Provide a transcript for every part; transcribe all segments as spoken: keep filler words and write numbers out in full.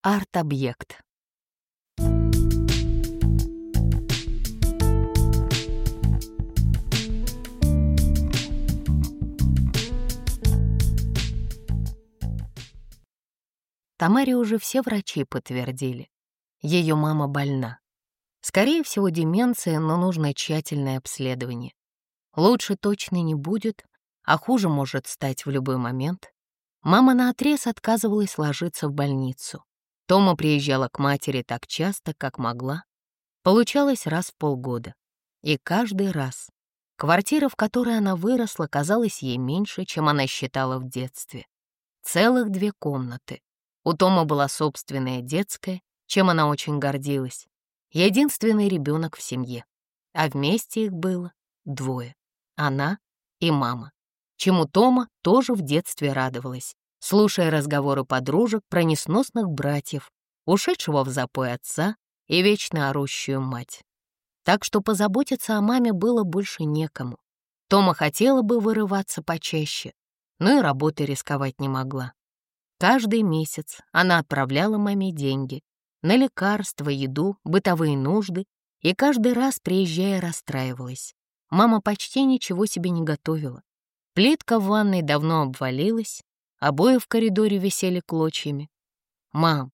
Арт-объект. Тамаре уже все врачи подтвердили. Ее мама больна. Скорее всего, деменция, но нужно тщательное обследование. Лучше точно не будет, а хуже может стать в любой момент. Мама наотрез отказывалась ложиться в больницу. Тома приезжала к матери так часто, как могла. Получалось раз в полгода. И каждый раз квартира, в которой она выросла, казалась ей меньше, чем она считала в детстве. Целых две комнаты. У Тома была собственная детская, чем она очень гордилась. Единственный ребенок в семье. А вместе их было двое. Она и мама. Чему Тома тоже в детстве радовалась, слушая разговоры подружек про несносных братьев, ушедшего в запой отца и вечно орущую мать. Так что позаботиться о маме было больше некому. Тома хотела бы вырываться почаще, но и работой рисковать не могла. Каждый месяц она отправляла маме деньги на лекарства, еду, бытовые нужды, и каждый раз, приезжая, расстраивалась. Мама почти ничего себе не готовила. Плитка в ванной давно обвалилась, обои в коридоре висели клочьями. «Мам,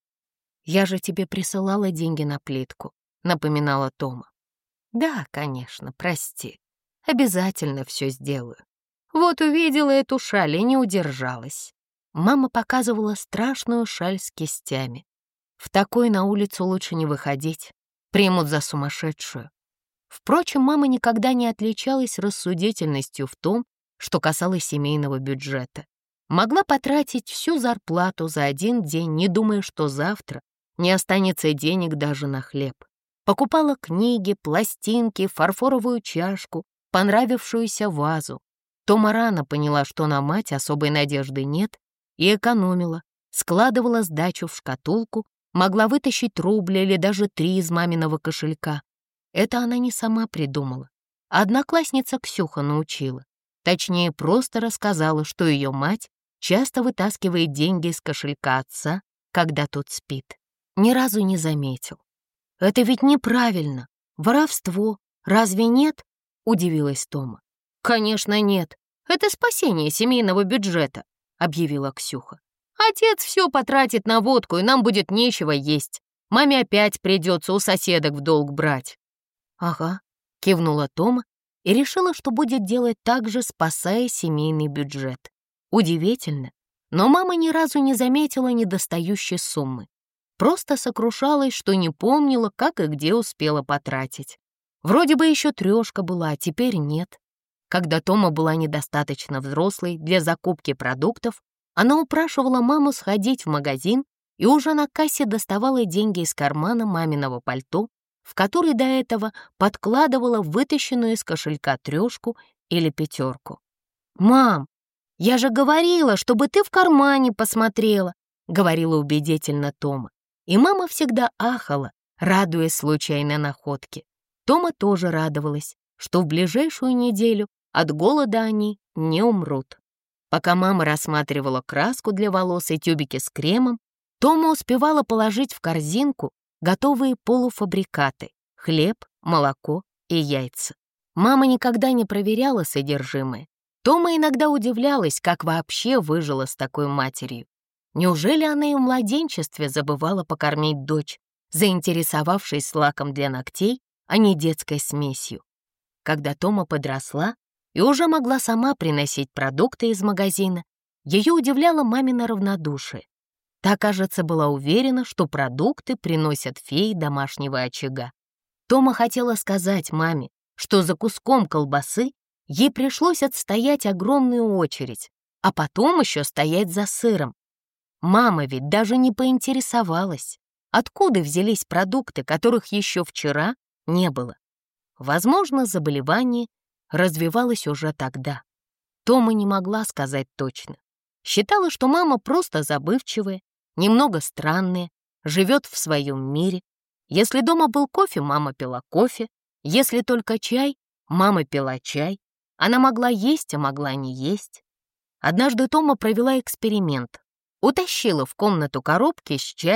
я же тебе присылала деньги на плитку», — напоминала Тома. «Да, конечно, прости. Обязательно все сделаю. Вот увидела эту шаль и не удержалась». Мама показывала страшную шаль с кистями. В такой на улицу лучше не выходить, примут за сумасшедшую. Впрочем, мама никогда не отличалась рассудительностью в том, что касалось семейного бюджета. Могла потратить всю зарплату за один день, не думая, что завтра не останется денег даже на хлеб. Покупала книги, пластинки, фарфоровую чашку, понравившуюся вазу. Тома рано поняла, что на мать особой надежды нет, и экономила, складывала сдачу в шкатулку, могла вытащить рубль или даже три из маминого кошелька. Это она не сама придумала. Одноклассница Ксюха научила. Точнее, просто рассказала, что ее мать часто вытаскивает деньги из кошелька отца, когда тот спит. Ни разу не заметил. «Это ведь неправильно. Воровство. Разве нет?» — удивилась Тома. «Конечно нет. Это спасение семейного бюджета», — объявила Ксюха. «Отец все потратит на водку, и нам будет нечего есть. Маме опять придется у соседок в долг брать». «Ага», — кивнула Тома и решила, что будет делать так же, спасая семейный бюджет. Удивительно, но мама ни разу не заметила недостающей суммы. Просто сокрушалась, что не помнила, как и где успела потратить. Вроде бы еще трешка была, а теперь нет. Когда Тома была недостаточно взрослой для закупки продуктов, она упрашивала маму сходить в магазин и уже на кассе доставала деньги из кармана маминого пальто, в который до этого подкладывала вытащенную из кошелька трешку или пятерку. «Мам, я же говорила, чтобы ты в кармане посмотрела», — говорила убедительно Тома. И мама всегда ахала, радуясь случайной находке. Тома тоже радовалась, что в ближайшую неделю от голода они не умрут. Пока мама рассматривала краску для волос и тюбики с кремом, Тома успевала положить в корзинку готовые полуфабрикаты — хлеб, молоко и яйца. Мама никогда не проверяла содержимое. Тома иногда удивлялась, как вообще выжила с такой матерью. Неужели она и в младенчестве забывала покормить дочь, заинтересовавшись лаком для ногтей, а не детской смесью? Когда Тома подросла и уже могла сама приносить продукты из магазина, ее удивляло мамино равнодушие. Та, кажется, была уверена, что продукты приносят феи домашнего очага. Тома хотела сказать маме, что за куском колбасы ей пришлось отстоять огромную очередь, а потом еще стоять за сыром. Мама ведь даже не поинтересовалась, откуда взялись продукты, которых еще вчера не было. Возможно, заболевание развивалось уже тогда. Тома не могла сказать точно. Считала, что мама просто забывчивая, немного странная, живет в своем мире. Если дома был кофе, мама пила кофе. Если только чай, мама пила чай. Она могла есть, а могла не есть. Однажды Тома провела эксперимент. Утащила в комнату коробки с чаем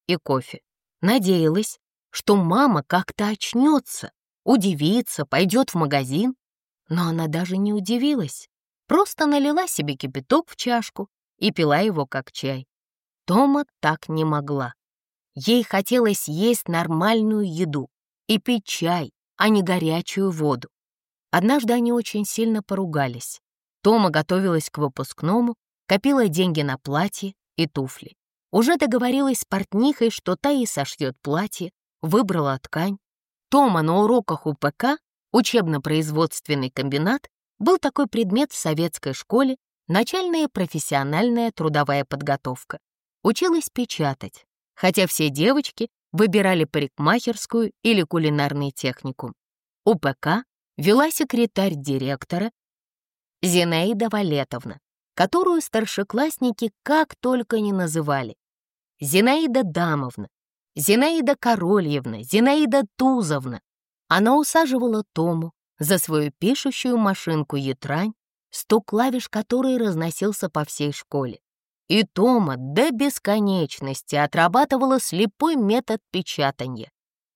и кофе. Надеялась, что мама как-то очнется, удивится, пойдет в магазин. Но она даже не удивилась, просто налила себе кипяток в чашку и пила его как чай. Тома так не могла. Ей хотелось есть нормальную еду и пить чай, а не горячую воду. Однажды они очень сильно поругались. Тома готовилась к выпускному, копила деньги на платье и туфли. Уже договорилась с портнихой, что та ей сошьет платье, выбрала ткань. Тома на уроках у пэ ка, учебно-производственный комбинат, был такой предмет в советской школе, начальная профессиональная трудовая подготовка. Училась печатать, хотя все девочки выбирали парикмахерскую или кулинарный техникум. У пэ ка вела секретарь директора Зинаида Валетовна, которую старшеклассники как только не называли. Зинаида Дамовна, Зинаида Корольевна, Зинаида Тузовна. Она усаживала Тому за свою пишущую машинку «Ятрань», стук клавиш которой разносился по всей школе. И Тома до бесконечности отрабатывала слепой метод печатания.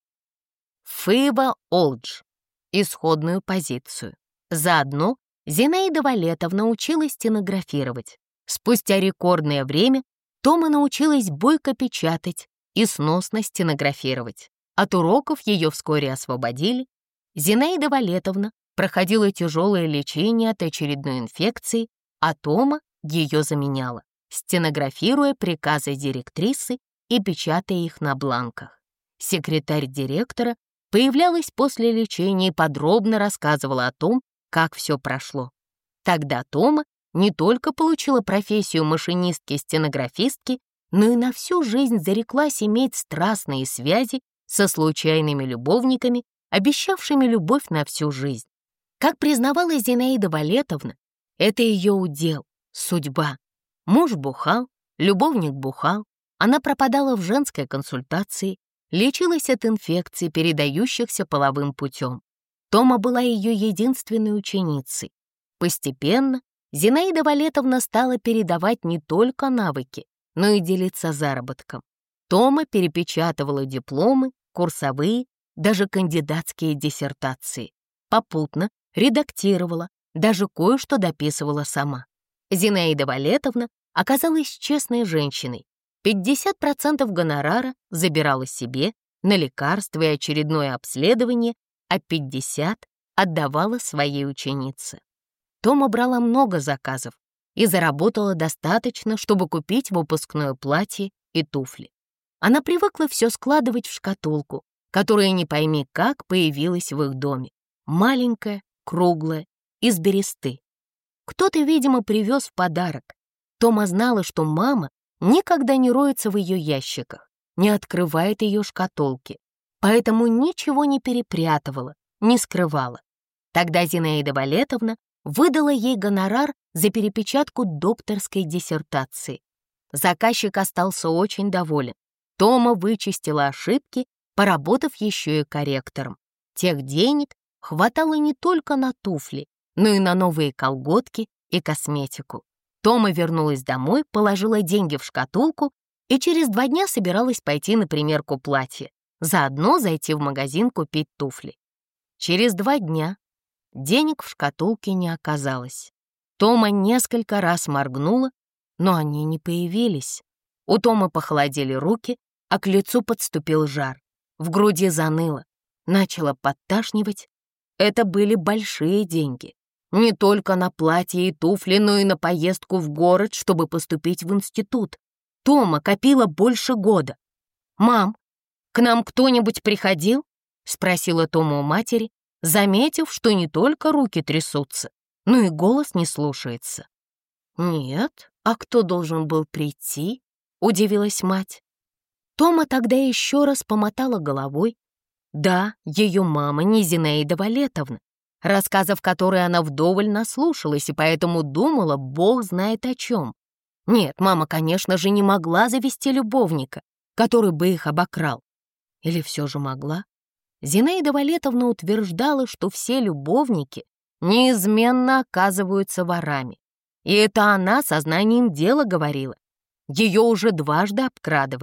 Фыва Олдж — исходную позицию. Заодно Зинаида Валетовна училась стенографировать. Спустя рекордное время Тома научилась бойко печатать и сносно стенографировать. От уроков ее вскоре освободили. Зинаида Валетовна проходила тяжелое лечение от очередной инфекции, а Тома ее заменяла, стенографируя приказы директрисы и печатая их на бланках. Секретарь директора появлялась после лечения и подробно рассказывала о том, как все прошло. Тогда Тома не только получила профессию машинистки-стенографистки, но и на всю жизнь зареклась иметь страстные связи со случайными любовниками, обещавшими любовь на всю жизнь. Как признавалась Зинаида Валетовна, это ее удел, судьба. Муж бухал, любовник бухал, она пропадала в женской консультации, лечилась от инфекций, передающихся половым путем. Тома была ее единственной ученицей. Постепенно Зинаида Валетовна стала передавать не только навыки, но и делиться заработком. Тома перепечатывала дипломы, курсовые, даже кандидатские диссертации. Попутно редактировала, даже кое-что дописывала сама. Зинаида Валетовна оказалась честной женщиной. пятьдесят процентов гонорара забирала себе на лекарства и очередное обследование, а пятьдесят процентов отдавала своей ученице. Тома брала много заказов и заработала достаточно, чтобы купить выпускное платье и туфли. Она привыкла все складывать в шкатулку, которая не пойми как появилась в их доме. Маленькая, круглая, из бересты. Кто-то, видимо, привез в подарок. Тома знала, что мама никогда не роется в ее ящиках, не открывает ее шкатулки, поэтому ничего не перепрятывала, не скрывала. Тогда Зинаида Валетовна выдала ей гонорар за перепечатку докторской диссертации. Заказчик остался очень доволен. Тома вычистила ошибки, поработав еще и корректором. Тех денег хватало не только на туфли, но и на новые колготки и косметику. Тома вернулась домой, положила деньги в шкатулку и через два дня собиралась пойти на примерку платья, заодно зайти в магазин купить туфли. Через два дня денег в шкатулке не оказалось. Тома несколько раз моргнула, но они не появились. У Томы похолодели руки, а к лицу подступил жар. В груди заныло, начало подташнивать. Это были большие деньги. Не только на платье и туфли, но и на поездку в город, чтобы поступить в институт. Тома копила больше года. «Мам, к нам кто-нибудь приходил?» — спросила Тома у матери, заметив, что не только руки трясутся, но и голос не слушается. «Нет, а кто должен был прийти?» — удивилась мать. Тома тогда еще раз помотала головой. Да, ее мама не Зинаида Валетовна, рассказов которой она вдоволь наслушалась и поэтому думала, бог знает о чем. Нет, мама, конечно же, не могла завести любовника, который бы их обокрал. Или все же могла? Зинаида Валетовна утверждала, что все любовники неизменно оказываются ворами. И это она сознанием дела говорила. Ее уже дважды обкрадывали.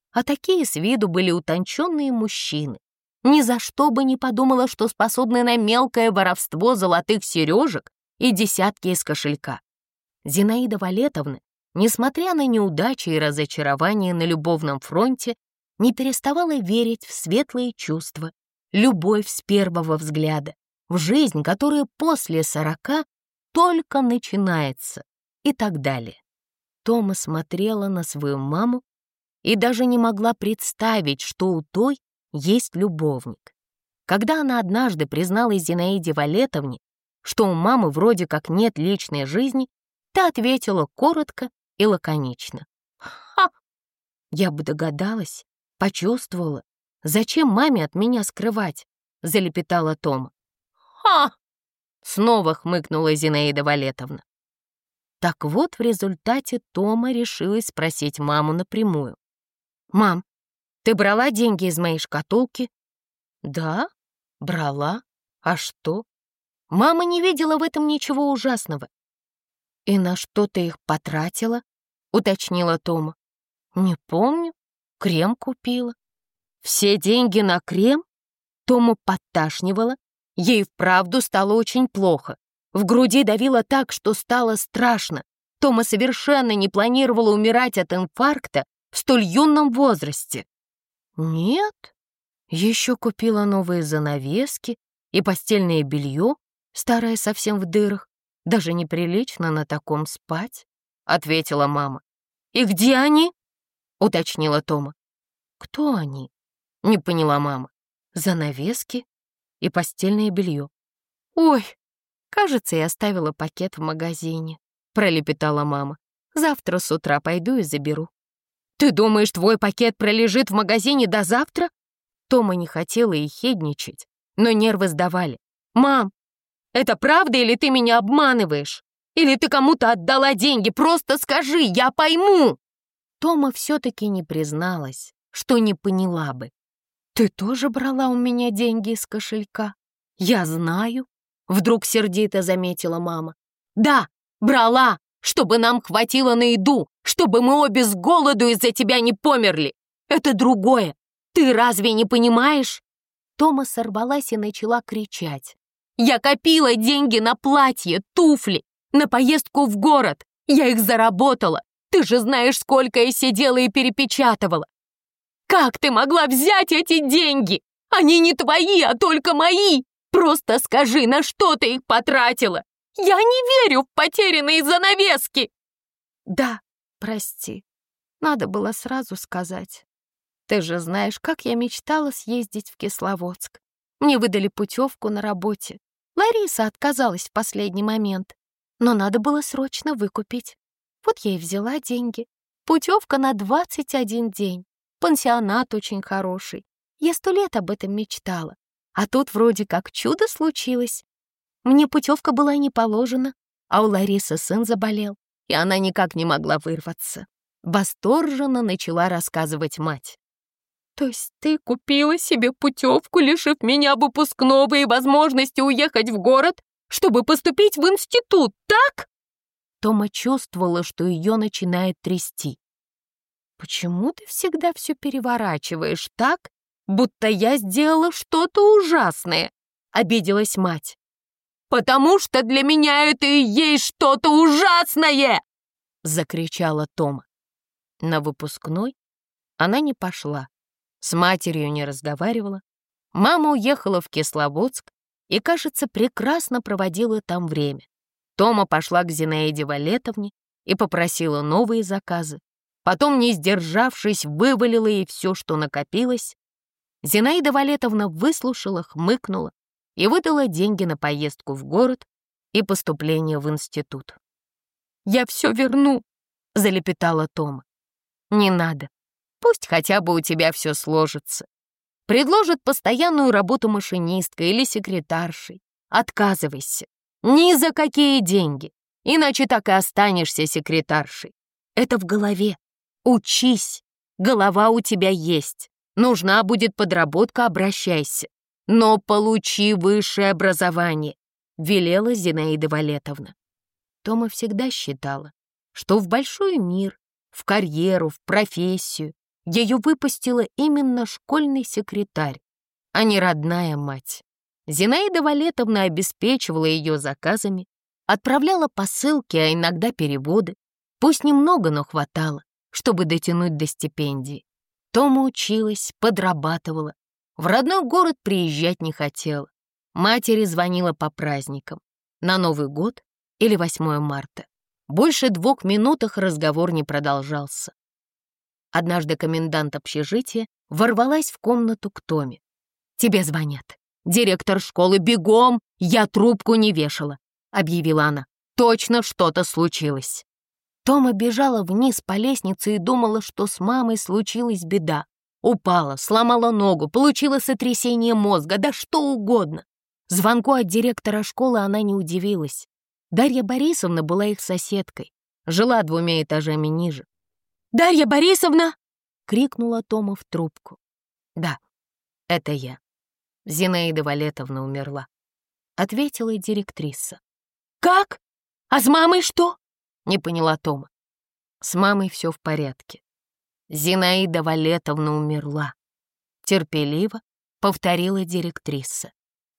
а такие с виду были утонченные мужчины. Ни за что бы не подумала, что способны на мелкое воровство золотых сережек и десятки из кошелька. Зинаида Валетовна, несмотря на неудачи и разочарования на любовном фронте, не переставала верить в светлые чувства, любовь с первого взгляда, в жизнь, которая после сорока только начинается и так далее. Тома смотрела на свою маму и даже не могла представить, что у той есть любовник. Когда она однажды призналась Зинаиде Валетовне, что у мамы вроде как нет личной жизни, та ответила коротко и лаконично. «Ха! Я бы догадалась, почувствовала. Зачем маме от меня скрывать?» — залепетала Тома. «Ха!» — снова хмыкнула Зинаида Валетовна. Так вот, в результате Тома решилась спросить маму напрямую. «Мам, ты брала деньги из моей шкатулки?» «Да, брала. А что?» Мама не видела в этом ничего ужасного. «И на что ты их потратила?» — уточнила Тома. «Не помню. Крем купила». «Все деньги на крем?» Тому подташнивала. Ей вправду стало очень плохо. В груди давило так, что стало страшно. Тома совершенно не планировала умирать от инфаркта в столь юном возрасте. «Нет, еще купила новые занавески и постельное белье, старое совсем в дырах. Даже неприлично на таком спать», — ответила мама. «И где они?» — уточнила Тома. «Кто они?» — не поняла мама. «Занавески и постельное белье». «Ой, кажется, я оставила пакет в магазине», — пролепетала мама. «Завтра с утра пойду и заберу». «Ты думаешь, твой пакет пролежит в магазине до завтра?» Тома не хотела ехидничать, но нервы сдавали. «Мам, это правда или ты меня обманываешь? Или ты кому-то отдала деньги? Просто скажи, я пойму!» Тома все-таки не призналась, что не поняла бы. «Ты тоже брала у меня деньги из кошелька?» «Я знаю», — вдруг сердито заметила мама. «Да, брала, чтобы нам хватило на еду, чтобы мы обе с голоду из-за тебя не померли. Это другое. Ты разве не понимаешь?» Тома сорвалась и начала кричать. «Я копила деньги на платье, туфли, на поездку в город. Я их заработала. Ты же знаешь, сколько я сидела и перепечатывала. Как ты могла взять эти деньги? Они не твои, а только мои. Просто скажи, на что ты их потратила? Я не верю в потерянные занавески!» «Да, прости, надо было сразу сказать. Ты же знаешь, как я мечтала съездить в Кисловодск. Мне выдали путевку на работе. Лариса отказалась в последний момент, но надо было срочно выкупить. Вот я и взяла деньги. Путевка на двадцать один день. Пансионат очень хороший. Я сто лет об этом мечтала. А тут вроде как чудо случилось. Мне путевка была не положена, а у Ларисы сын заболел, и она никак не могла вырваться. Восторженно начала рассказывать мать. «То есть ты купила себе путевку, лишив меня выпускного и возможности уехать в город, чтобы поступить в институт, так?» Тома чувствовала, что ее начинает трясти. «Почему ты всегда все переворачиваешь так, будто я сделала что-то ужасное?» — обиделась мать. «Потому что для меня это и есть что-то ужасное!» — закричала Тома. На выпускной она не пошла, с матерью не разговаривала. Мама уехала в Кисловодск и, кажется, прекрасно проводила там время. Тома пошла к Зинаиде Валетовне и попросила новые заказы. Потом, не сдержавшись, вывалила ей все, что накопилось. Зинаида Валетовна выслушала, хмыкнула и выдала деньги на поездку в город и поступление в институт. «Я все верну», — залепетала Тома. «Не надо. Пусть хотя бы у тебя все сложится. Предложат постоянную работу машинисткой или секретаршей. Отказывайся. Ни за какие деньги. Иначе так и останешься секретаршей. Это в голове. Учись. Голова у тебя есть. Нужна будет подработка, обращайся. Но получи высшее образование», — велела Зинаида Валетовна. Тома всегда считала, что в большой мир, в карьеру, в профессию ее выпустила именно школьный секретарь, а не родная мать. Зинаида Валетовна обеспечивала ее заказами, отправляла посылки, а иногда переводы. Пусть немного, но хватало, чтобы дотянуть до стипендии. Тома училась, подрабатывала. В родной город приезжать не хотела. Матери звонила по праздникам. На Новый год или восьмое марта. Больше двух минут их разговор не продолжался. Однажды комендант общежития ворвалась в комнату к Томе. «Тебе звонят. Директор школы, бегом! Я трубку не вешала», — объявила она. «Точно что-то случилось». Тома бежала вниз по лестнице и думала, что с мамой случилась беда. Упала, сломала ногу, получила сотрясение мозга, да что угодно. Звонку от директора школы она не удивилась. Дарья Борисовна была их соседкой, жила двумя этажами ниже. «Дарья Борисовна!» — крикнула Тома в трубку. «Да, это я. Зинаида Валетовна умерла», — ответила директриса. «Как? А с мамой что?» — не поняла Тома. «С мамой все в порядке. Зинаида Валетовна умерла», — терпеливо повторила директриса.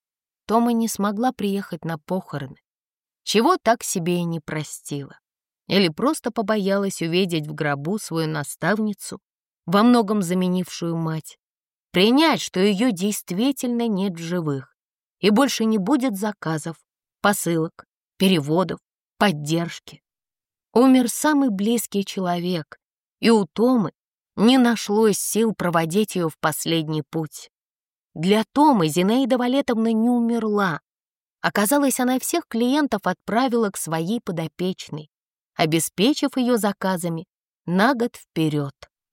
Тома не смогла приехать на похороны, чего так себе и не простила. Или просто побоялась увидеть в гробу свою наставницу, во многом заменившую мать, принять, что ее действительно нет в живых, и больше не будет заказов, посылок, переводов, поддержки. Умер самый близкий человек, и у Томы не нашлось сил проводить ее в последний путь. Для Томы Зинаида Валетовна не умерла. Оказалось, она всех клиентов отправила к своей подопечной, обеспечив ее заказами на год вперед.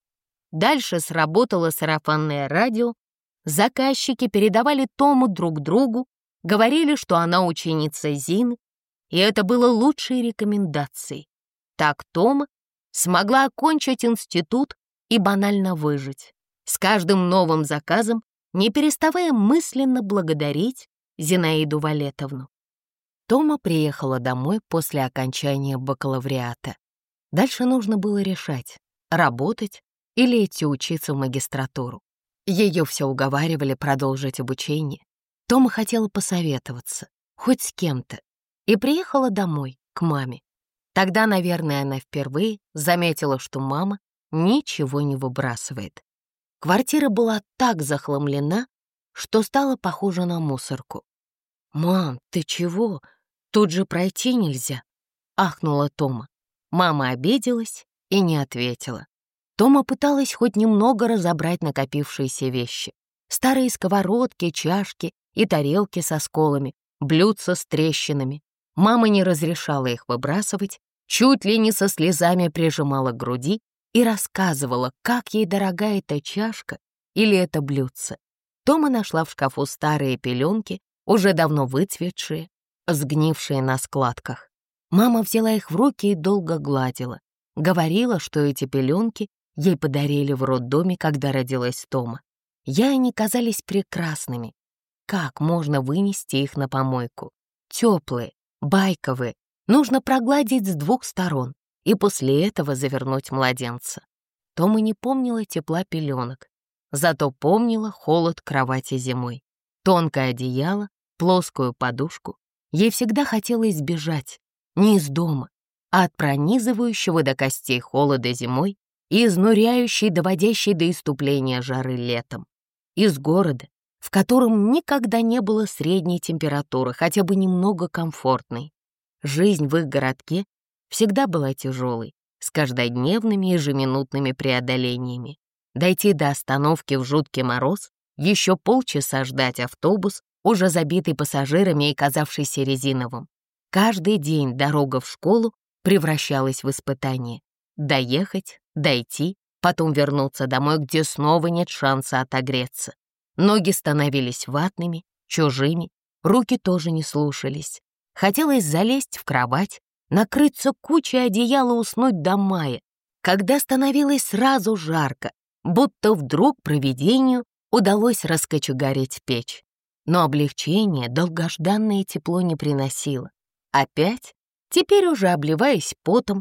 Дальше сработало сарафанное радио, заказчики передавали Тому друг другу, говорили, что она ученица Зины, и это было лучшей рекомендацией. Так Тома смогла окончить институт и банально выжить, с каждым новым заказом не переставая мысленно благодарить Зинаиду Валетовну. Тома приехала домой после окончания бакалавриата. Дальше нужно было решать, работать или идти учиться в магистратуру. Ее все уговаривали продолжить обучение. Тома хотела посоветоваться, хоть с кем-то, и приехала домой, к маме. Тогда, наверное, она впервые заметила, что мама ничего не выбрасывает. Квартира была так захламлена, что стала похожа на мусорку. «Мам, ты чего? Тут же пройти нельзя», — ахнула Тома. Мама обиделась и не ответила. Тома пыталась хоть немного разобрать накопившиеся вещи. Старые сковородки, чашки и тарелки со сколами, блюдца с трещинами. Мама не разрешала их выбрасывать, чуть ли не со слезами прижимала к груди и рассказывала, как ей дорога эта чашка или это блюдце. Тома нашла в шкафу старые пеленки, уже давно выцветшие, сгнившие на складках. Мама взяла их в руки и долго гладила. Говорила, что эти пеленки ей подарили в роддоме, когда родилась Тома. Ей они казались прекрасными. Как можно вынести их на помойку? Теплые, байковые, нужно прогладить с двух сторон и после этого завернуть младенца. Тома не помнила тепла пеленок, зато помнила холод кровати зимой. Тонкое одеяло, плоскую подушку. Ей всегда хотелось сбежать не из дома, а от пронизывающего до костей холода зимой и изнуряющей, доводящей до иступления жары летом. Из города, в котором никогда не было средней температуры, хотя бы немного комфортной. Жизнь в их городке всегда была тяжелой, с каждодневными ежеминутными преодолениями. Дойти до остановки в жуткий мороз, еще полчаса ждать автобус, уже забитый пассажирами и казавшийся резиновым. Каждый день дорога в школу превращалась в испытание. Доехать, дойти, потом вернуться домой, где снова нет шанса отогреться. Ноги становились ватными, чужими, руки тоже не слушались. Хотелось залезть в кровать, накрыться кучей одеяла, уснуть до мая, когда становилось сразу жарко, будто вдруг провидению удалось раскочегарить печь. Но облегчение долгожданное тепло не приносило. Опять, теперь уже обливаясь потом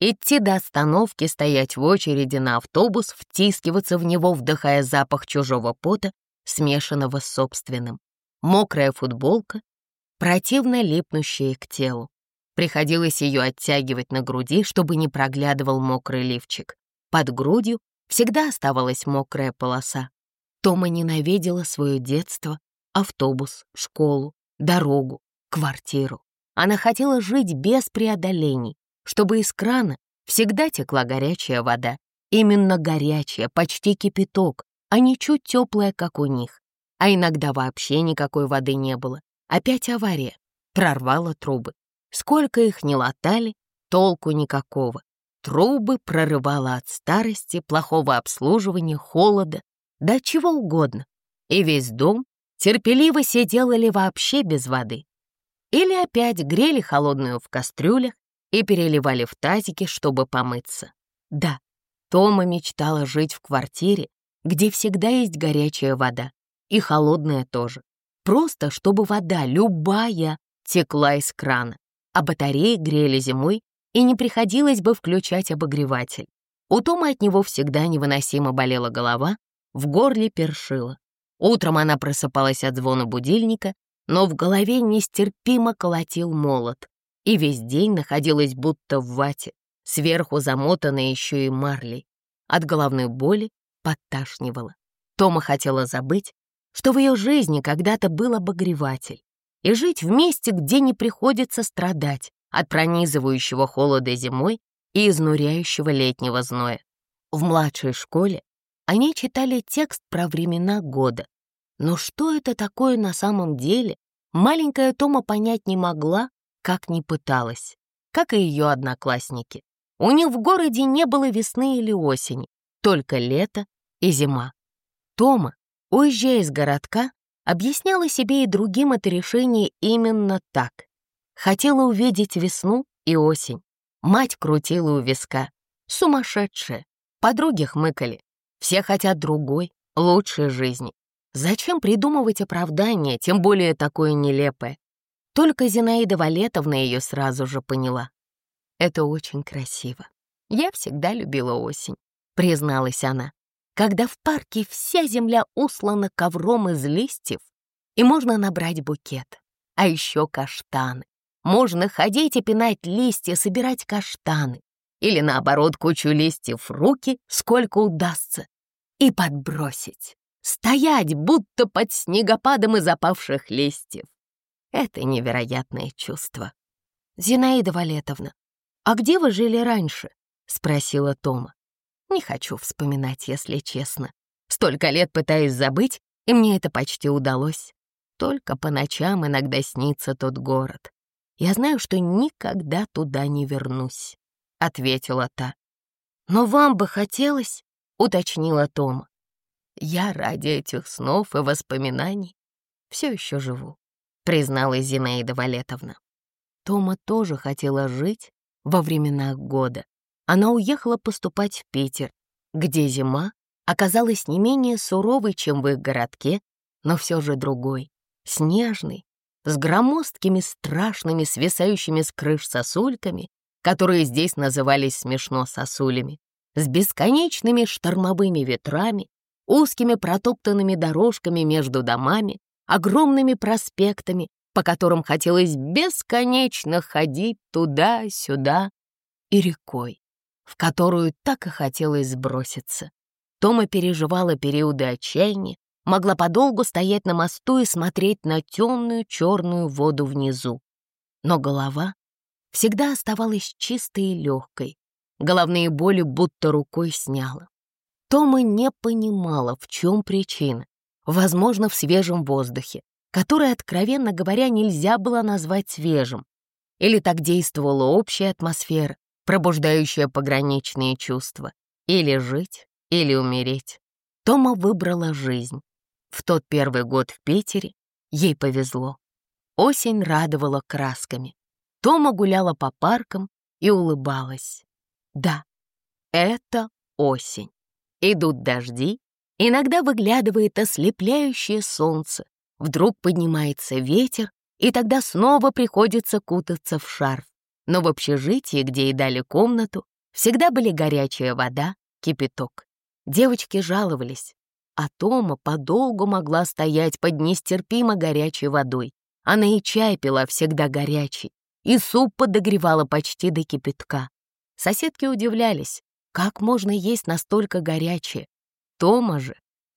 идти до остановки, стоять в очереди на автобус, втискиваться в него, вдыхая запах чужого пота, смешанного с собственным. Мокрая футболка, противно липнущая к телу. Приходилось ее оттягивать на груди, чтобы не проглядывал мокрый лифчик. Под грудью всегда оставалась мокрая полоса. Тома ненавидела свое детство, автобус, школу, дорогу, квартиру. Она хотела жить без преодолений, чтобы из крана всегда текла горячая вода. Именно горячая, почти кипяток, а не чуть теплая, как у них. А иногда вообще никакой воды не было. Опять авария. Прорвало трубы. Сколько их ни латали, толку никакого. Трубы прорывало от старости, плохого обслуживания, холода, да чего угодно. И весь дом терпеливо сидел или вообще без воды. Или опять грели холодную в кастрюлях и переливали в тазики, чтобы помыться. Да, Тома мечтала жить в квартире, где всегда есть горячая вода, и холодная тоже. Просто чтобы вода, любая, текла из крана, а батареи грели зимой, и не приходилось бы включать обогреватель. У Томы от него всегда невыносимо болела голова, в горле першило. Утром она просыпалась от звона будильника, но в голове нестерпимо колотил молот, и весь день находилась будто в вате, сверху замотанная еще и марлей. От головной боли подташнивала. Тома хотела забыть, что в ее жизни когда-то был обогреватель, и жить в месте, где не приходится страдать от пронизывающего холода зимой и изнуряющего летнего зноя. В младшей школе они читали текст про времена года. Но что это такое на самом деле, маленькая Тома понять не могла, как ни пыталась, как и ее одноклассники. У них в городе не было весны или осени, только лето и зима. Тома, уезжая из городка, объясняла себе и другим это решение именно так. Хотела увидеть весну и осень. Мать крутила у виска. Сумасшедшая. Подруги хмыкали. Все хотят другой, лучшей жизни. Зачем придумывать оправдание, тем более такое нелепое? Только Зинаида Валетовна ее сразу же поняла. Это очень красиво. Я всегда любила осень, призналась она. Когда в парке вся земля услана ковром из листьев, и можно набрать букет. А еще каштаны. Можно ходить и пинать листья, собирать каштаны. Или наоборот, кучу листьев в руки, сколько удастся, и подбросить. Стоять, будто под снегопадом из опавших листьев. Это невероятное чувство. «Зинаида Валетовна, а где вы жили раньше?» — спросила Тома. «Не хочу вспоминать, если честно. Столько лет пытаюсь забыть, и мне это почти удалось. Только по ночам иногда снится тот город. Я знаю, что никогда туда не вернусь», — ответила та. «Но вам бы хотелось?» — уточнила Тома. «Я ради этих снов и воспоминаний все еще живу», — призналась Зинаида Валетовна. Тома тоже хотела жить во временах года. Она уехала поступать в Питер, где зима оказалась не менее суровой, чем в их городке, но все же другой, снежной, с громоздкими, страшными, свисающими с крыш сосульками, которые здесь назывались смешно сосулями, с бесконечными штормовыми ветрами, узкими протоптанными дорожками между домами, огромными проспектами, по которым хотелось бесконечно ходить туда-сюда, и рекой, в которую так и хотелось сброситься. Тома переживала периоды отчаяния, могла подолгу стоять на мосту и смотреть на темную черную воду внизу. Но голова всегда оставалась чистой и легкой, головные боли будто рукой сняла. Тома не понимала, в чем причина. Возможно, в свежем воздухе, который, откровенно говоря, нельзя было назвать свежим. Или так действовала общая атмосфера, пробуждающая пограничные чувства. Или жить, или умереть. Тома выбрала жизнь. В тот первый год в Питере ей повезло. Осень радовала красками. Тома гуляла по паркам и улыбалась. Да, это осень. Идут дожди, иногда выглядывает ослепляющее солнце, вдруг поднимается ветер, и тогда снова приходится кутаться в шарф. Но в общежитии, где ей дали комнату, Всегда были горячая вода, кипяток. Девочки жаловались, а Тома подолгу могла стоять под нестерпимо горячей водой. Она и чай пила всегда горячий, и суп подогревала почти до кипятка. Соседки удивлялись, как можно есть настолько горячее. Тома же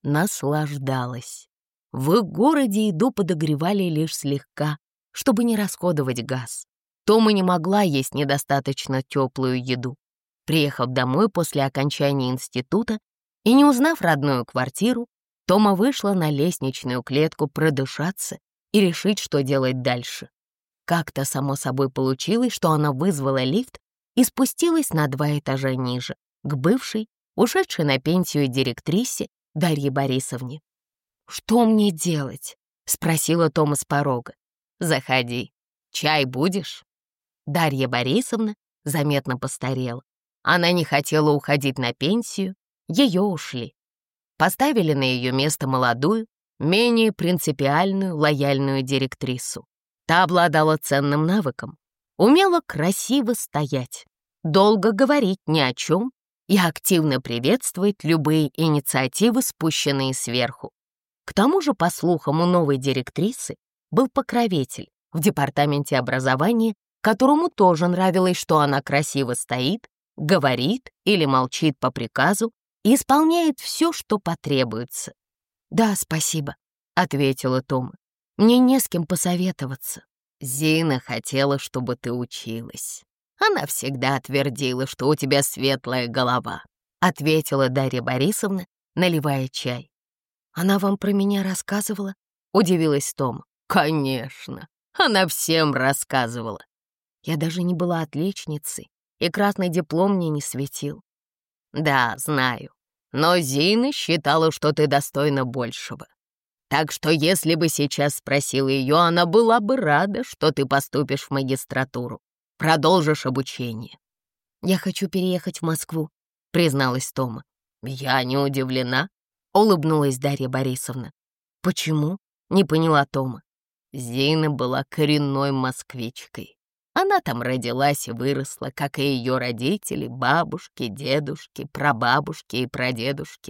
наслаждалась. В их городе еду подогревали лишь слегка, чтобы не расходовать газ. Тома не могла есть недостаточно теплую еду. Приехав домой после окончания института и не узнав родную квартиру, Тома вышла на лестничную клетку продышаться и решить, что делать дальше. Как-то само собой получилось, что она вызвала лифт и спустилась на два этажа ниже, к бывшей, ушедшей на пенсию директрисе Дарье Борисовне. «Что мне делать?» — спросила Тома с порога. «Заходи. Чай будешь?» Дарья Борисовна заметно постарела. Она не хотела уходить на пенсию, ее ушли. Поставили на ее место молодую, менее принципиальную, лояльную директрису. Та обладала ценным навыком, умела красиво стоять, долго говорить ни о чем и активно приветствовать любые инициативы, спущенные сверху. К тому же, по слухам, у новой директрисы был покровитель в департаменте образования, которому тоже нравилось, что она красиво стоит, говорит или молчит по приказу и исполняет все, что потребуется. «Да, спасибо», — ответила Тома. «Мне не с кем посоветоваться». «Зина хотела, чтобы ты училась. Она всегда твердила, что у тебя светлая голова», — ответила Дарья Борисовна, наливая чай. «Она вам про меня рассказывала?» — удивилась Тома. «Конечно, она всем рассказывала. Я даже не была отличницей, и красный диплом мне не светил». «Да, знаю, но Зина считала, что ты достойна большего. Так что если бы сейчас спросила ее, она была бы рада, что ты поступишь в магистратуру, продолжишь обучение». «Я хочу переехать в Москву», — призналась Тома. «Я не удивлена», — улыбнулась Дарья Борисовна. «Почему?» — не поняла Тома. Зина была коренной москвичкой. Она там родилась и выросла, как и ее родители, бабушки, дедушки, прабабушки и прадедушки.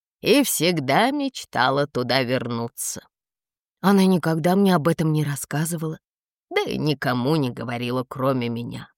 И всегда мечтала туда вернуться. Она никогда мне об этом не рассказывала, да и никому не говорила, кроме меня.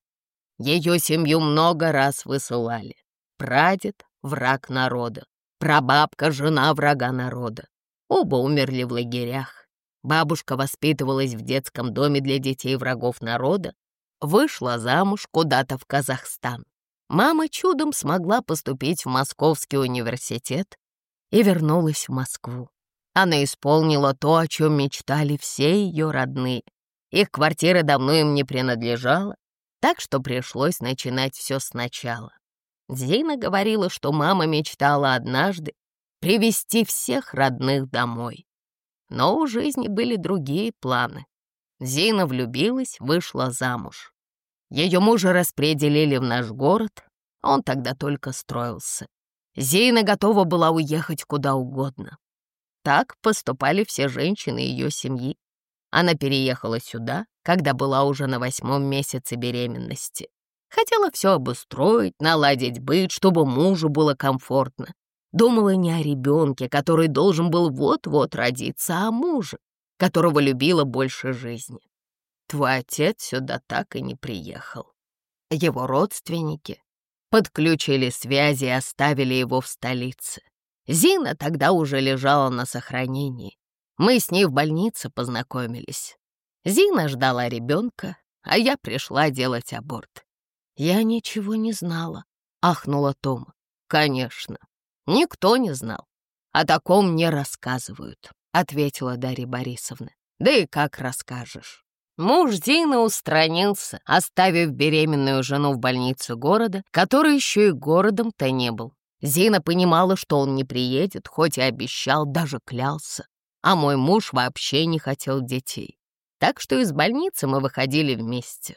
Ее семью много раз высылали. Прадед — враг народа, прабабка — жена врага народа. Оба умерли в лагерях. Бабушка воспитывалась в детском доме для детей врагов народа, вышла замуж куда-то в Казахстан. Мама чудом смогла поступить в Московский университет и вернулась в Москву. Она исполнила то, о чем мечтали все ее родные. Их квартира давно им не принадлежала, так что пришлось начинать все сначала. Зина говорила, что мама мечтала однажды привезти всех родных домой. Но у жизни были другие планы. Зина влюбилась, вышла замуж. Ее мужа распределили в наш город, он тогда только строился. Зина готова была уехать куда угодно. Так поступали все женщины ее семьи. Она переехала сюда, когда была уже на восьмом месяце беременности. Хотела все обустроить, наладить быт, чтобы мужу было комфортно. Думала не о ребенке, который должен был вот-вот родиться, а о муже, которого любила больше жизни. Твой отец сюда так и не приехал. Его родственники подключили связи и оставили его в столице. Зина тогда уже лежала на сохранении. Мы с ней в больнице познакомились. Зина ждала ребенка, а я пришла делать аборт. «Я ничего не знала», — ахнула Тома. «Конечно, никто не знал. О таком не рассказывают», — ответила Дарья Борисовна. «Да и как расскажешь?» Муж Зины устранился, оставив беременную жену в больнице города, который еще и городом-то не был. Зина понимала, что он не приедет, хоть и обещал, даже клялся. А мой муж вообще не хотел детей. Так что из больницы мы выходили вместе.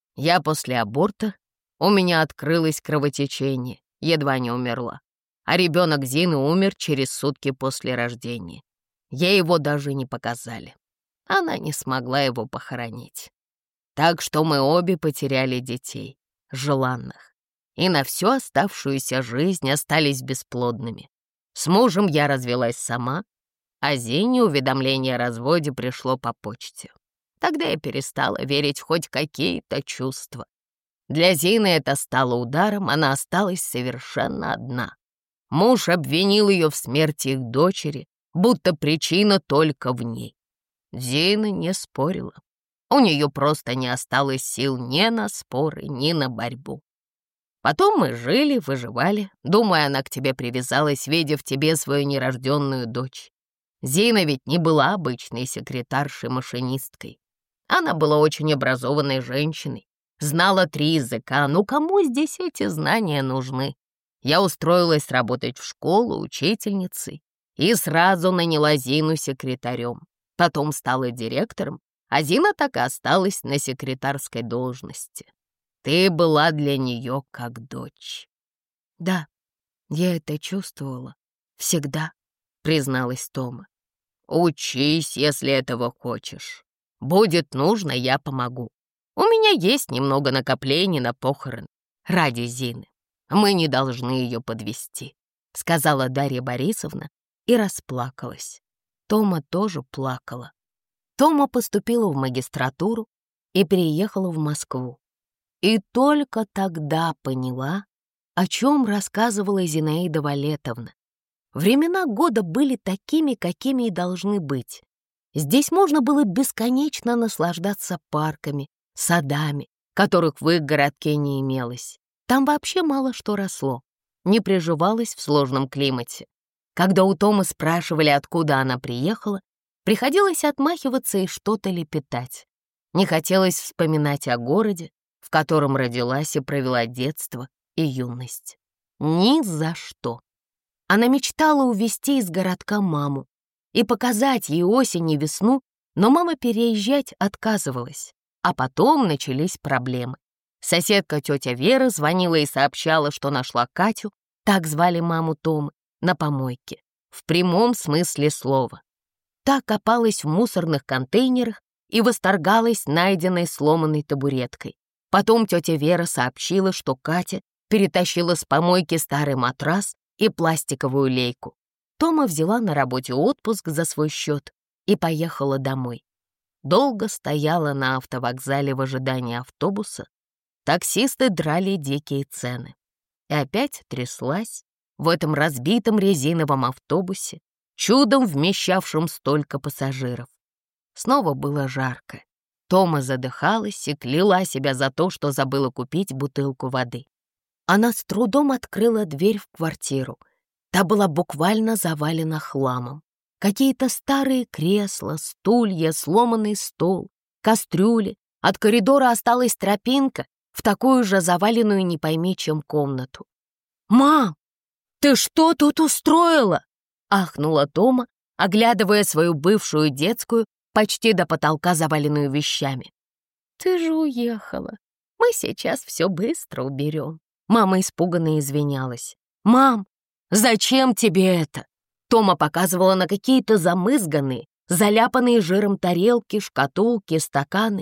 Я после аборта, у меня открылось кровотечение, едва не умерла. А ребенок Зины умер через сутки после рождения. Ей его даже не показали. Она не смогла его похоронить. Так что мы обе потеряли детей, желанных. и на всю оставшуюся жизнь остались бесплодными. С мужем я развелась сама, а Зине уведомление о разводе пришло по почте. Тогда я перестала верить в хоть какие-то чувства. Для Зины это стало ударом, она осталась совершенно одна. Муж обвинил ее в смерти их дочери, будто причина только в ней. Зина не спорила. У нее просто не осталось сил ни на споры, ни на борьбу. Потом мы жили, выживали. Думаю, она к тебе привязалась, видя в тебе свою нерожденную дочь. Зина ведь не была обычной секретаршей-машинисткой. Она была очень образованной женщиной, знала три языка. Ну, кому здесь эти знания нужны? Я устроилась работать в школу учительницей и сразу наняла Зину секретарем. Потом стала директором, а Зина так и осталась на секретарской должности. Ты была для нее как дочь. Да, я это чувствовала. Всегда, призналась Тома. Учись, если этого хочешь. Будет нужно, я помогу. У меня есть немного накоплений на похорон ради Зины. Мы не должны ее подвести, сказала Дарья Борисовна и расплакалась. Тома тоже плакала. Тома поступила в магистратуру и переехала в Москву. И только тогда поняла, о чем рассказывала Зинаида Валетовна. Времена года были такими, какими и должны быть. Здесь можно было бесконечно наслаждаться парками, садами, которых в их городке не имелось. Там вообще мало что росло, не приживалось в сложном климате. Когда у Томы спрашивали, откуда она приехала, приходилось отмахиваться и что-то лепетать. Не хотелось вспоминать о городе, в котором родилась и провела детство и юность. Ни за что. Она мечтала увезти из городка маму и показать ей осень и весну, но мама переезжать отказывалась. А потом начались проблемы. Соседка тетя Вера звонила и сообщала, что нашла Катю, так звали маму Томы, на помойке, в прямом смысле слова. Та копалась в мусорных контейнерах и восторгалась найденной сломанной табуреткой. Потом тетя Вера сообщила, что Катя перетащила с помойки старый матрас и пластиковую лейку. Тома взяла на работе отпуск за свой счет и поехала домой. Долго стояла на автовокзале в ожидании автобуса. Таксисты драли дикие цены. И опять тряслась в этом разбитом резиновом автобусе, чудом вмещавшем столько пассажиров. Снова было жарко. Тома задыхалась и кляла себя за то, что забыла купить бутылку воды. Она с трудом открыла дверь в квартиру. Та была буквально завалена хламом. Какие-то старые кресла, стулья, сломанный стол, кастрюли. От коридора осталась тропинка в такую же заваленную не пойми чем комнату. «Мам, ты что тут устроила?» — ахнула Тома, оглядывая свою бывшую детскую, почти до потолка заваленную вещами. «Ты же уехала. Мы сейчас все быстро уберем». Мама испуганно извинялась. «Мам, зачем тебе это?» Тома показывала на какие-то замызганные, заляпанные жиром тарелки, шкатулки, стаканы.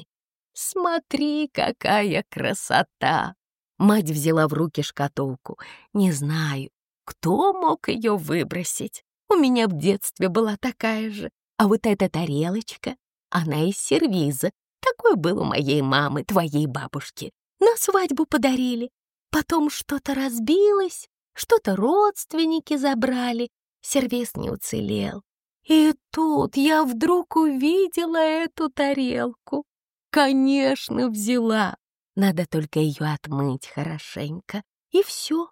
«Смотри, какая красота!» Мать взяла в руки шкатулку. «Не знаю, кто мог ее выбросить. У меня в детстве была такая же. А вот эта тарелочка, она из сервиза. Такой был у моей мамы, твоей бабушки. На свадьбу подарили. Потом что-то разбилось, что-то родственники забрали. Сервиз не уцелел. И тут я вдруг увидела эту тарелку. Конечно, взяла. Надо только ее отмыть хорошенько. И все.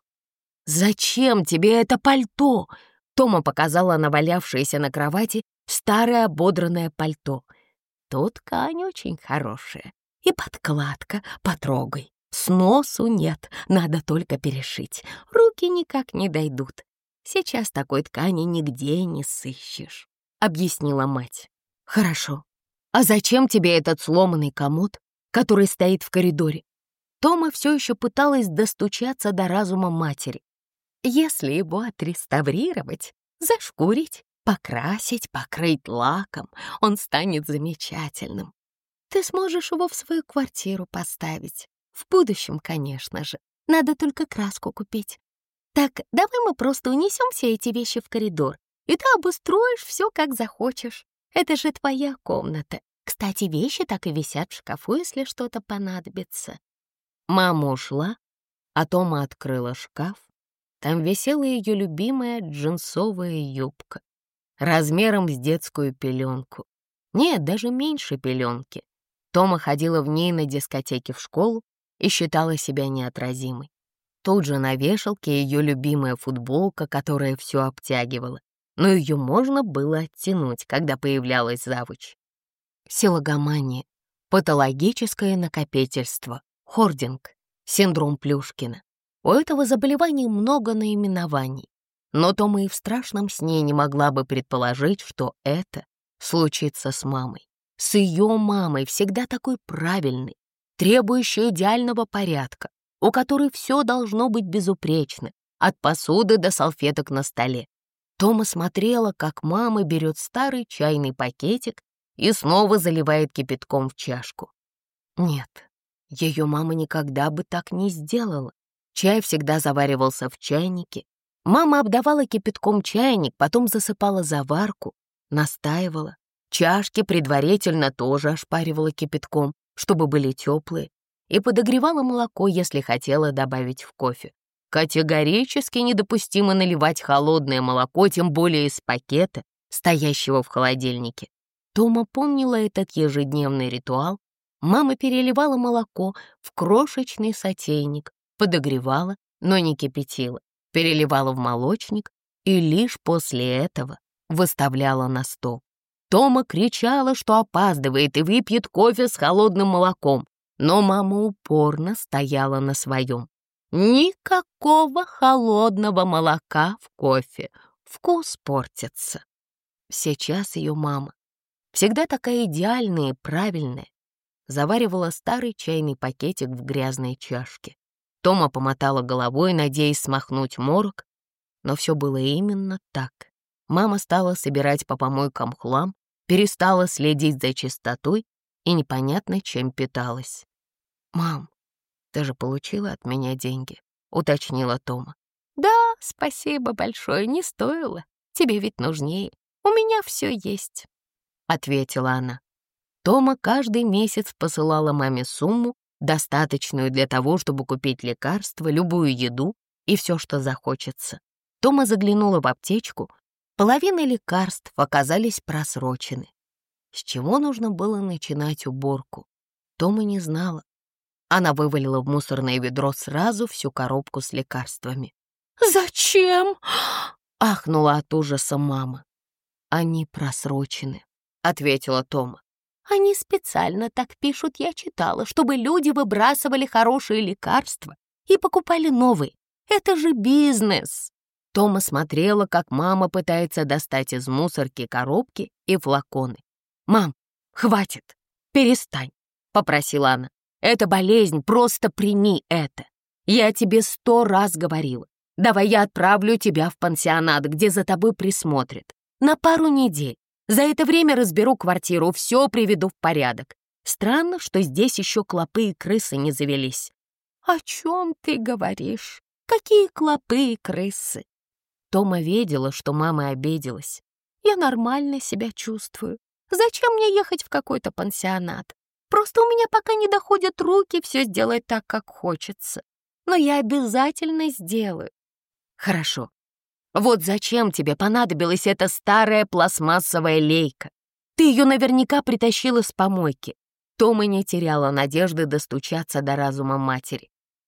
«Зачем тебе это пальто?» Тома показала на валявшееся на кровати старое ободранное пальто. «Тут ткань очень хорошая. И подкладка, потрогай. Сносу нет, надо только перешить. Руки никак не дойдут. Сейчас такой ткани нигде не сыщешь», — объяснила мать. «Хорошо. А зачем тебе этот сломанный комод, который стоит в коридоре?» Тома все еще пыталась достучаться до разума матери. «Если его отреставрировать, зашкурить, покрасить, покрыть лаком, он станет замечательным. Ты сможешь его в свою квартиру поставить. В будущем, конечно же. Надо только краску купить. Так, давай мы просто унесем все эти вещи в коридор, и ты обустроишь все, как захочешь. Это же твоя комната. Кстати, вещи так и висят в шкафу, если что-то понадобится». Мама ушла, а Тома открыла шкаф. Там висела ее любимая джинсовая юбка размером с детскую пеленку. Нет, даже меньше пеленки. Тома ходила в ней на дискотеке в школу и считала себя неотразимой. Тут же на вешалке ее любимая футболка, которая все обтягивала, но ее можно было оттянуть, когда появлялась завуч. Силогомания, патологическое накопительство, хординг, синдром Плюшкина. У этого заболевания много наименований, но Тома и в страшном сне не могла бы предположить, что это случится с мамой. С ее мамой, всегда такой правильной, требующей идеального порядка, у которой все должно быть безупречно, от посуды до салфеток на столе. Тома смотрела, как мама берет старый чайный пакетик и снова заливает кипятком в чашку. Нет, ее мама никогда бы так не сделала. Чай всегда заваривался в чайнике. Мама обдавала кипятком чайник, потом засыпала заварку, настаивала. Чашки предварительно тоже ошпаривала кипятком, чтобы были теплые, и подогревала молоко, если хотела добавить в кофе. Категорически недопустимо наливать холодное молоко, тем более из пакета, стоящего в холодильнике. Тома помнила этот ежедневный ритуал. Мама переливала молоко в крошечный сотейник, подогревала, но не кипятила, переливала в молочник и лишь после этого выставляла на стол. Тома кричала, что опаздывает и выпьет кофе с холодным молоком, но мама упорно стояла на своем. Никакого холодного молока в кофе, вкус портится. Сейчас ее мама, всегда такая идеальная и правильная, заваривала старый чайный пакетик в грязной чашке. Тома помотала головой, надеясь смахнуть морок, но все было именно так. Мама стала собирать по помойкам хлам, перестала следить за чистотой и непонятно чем питалась. «Мам, ты же получила от меня деньги?» — уточнила Тома. «Да, спасибо большое, не стоило. Тебе ведь нужнее. У меня все есть», — ответила она. Тома каждый месяц посылала маме сумму, достаточную для того, чтобы купить лекарства, любую еду и все, что захочется. Тома заглянула в аптечку. Половина лекарств оказались просрочены. С чего нужно было начинать уборку? Тома не знала. Она вывалила в мусорное ведро сразу всю коробку с лекарствами. «Зачем?» — ахнула от ужаса мама. «Они просрочены», — ответила Тома. «Они специально так пишут, я читала, чтобы люди выбрасывали хорошие лекарства и покупали новые. Это же бизнес!» Тома смотрела, как мама пытается достать из мусорки коробки и флаконы. «Мам, хватит, перестань», — попросила она. «Это болезнь, просто прими это. Я тебе сто раз говорила. Давай я отправлю тебя в пансионат, где за тобой присмотрят. На пару недель. За это время разберу квартиру, все приведу в порядок. Странно, что здесь еще клопы и крысы не завелись». «О чем ты говоришь? Какие клопы и крысы?» Тома видела, что мама обиделась. «Я нормально себя чувствую. Зачем мне ехать в какой-то пансионат? Просто у меня пока не доходят руки все сделать так, как хочется. Но я обязательно сделаю». «Хорошо. Вот зачем тебе понадобилась эта старая пластмассовая лейка? Ты ее наверняка притащила с помойки». Тома не теряла надежды достучаться до разума матери.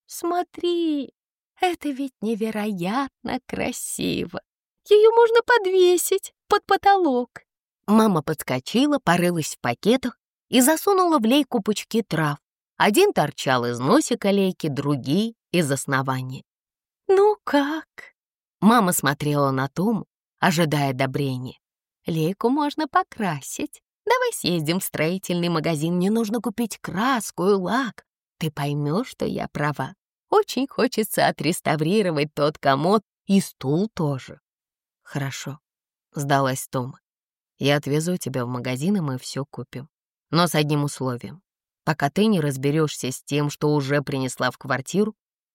«Смотри, это ведь невероятно красиво. Ее можно подвесить под потолок». Мама подскочила, порылась в пакетах и засунула в лейку пучки трав. Один торчал из носика лейки, другие — из основания. «Ну как?» Мама смотрела на Тому, ожидая одобрения. «Лейку можно покрасить. Давай съездим в строительный магазин, мне нужно купить краску и лак. Ты поймешь, что я права. Очень хочется отреставрировать тот комод и стул тоже». «Хорошо», — сдалась Тома. «Я отвезу тебя в магазин, и мы все купим. Но с одним условием. Пока ты не разберешься с тем, что уже принесла в квартиру,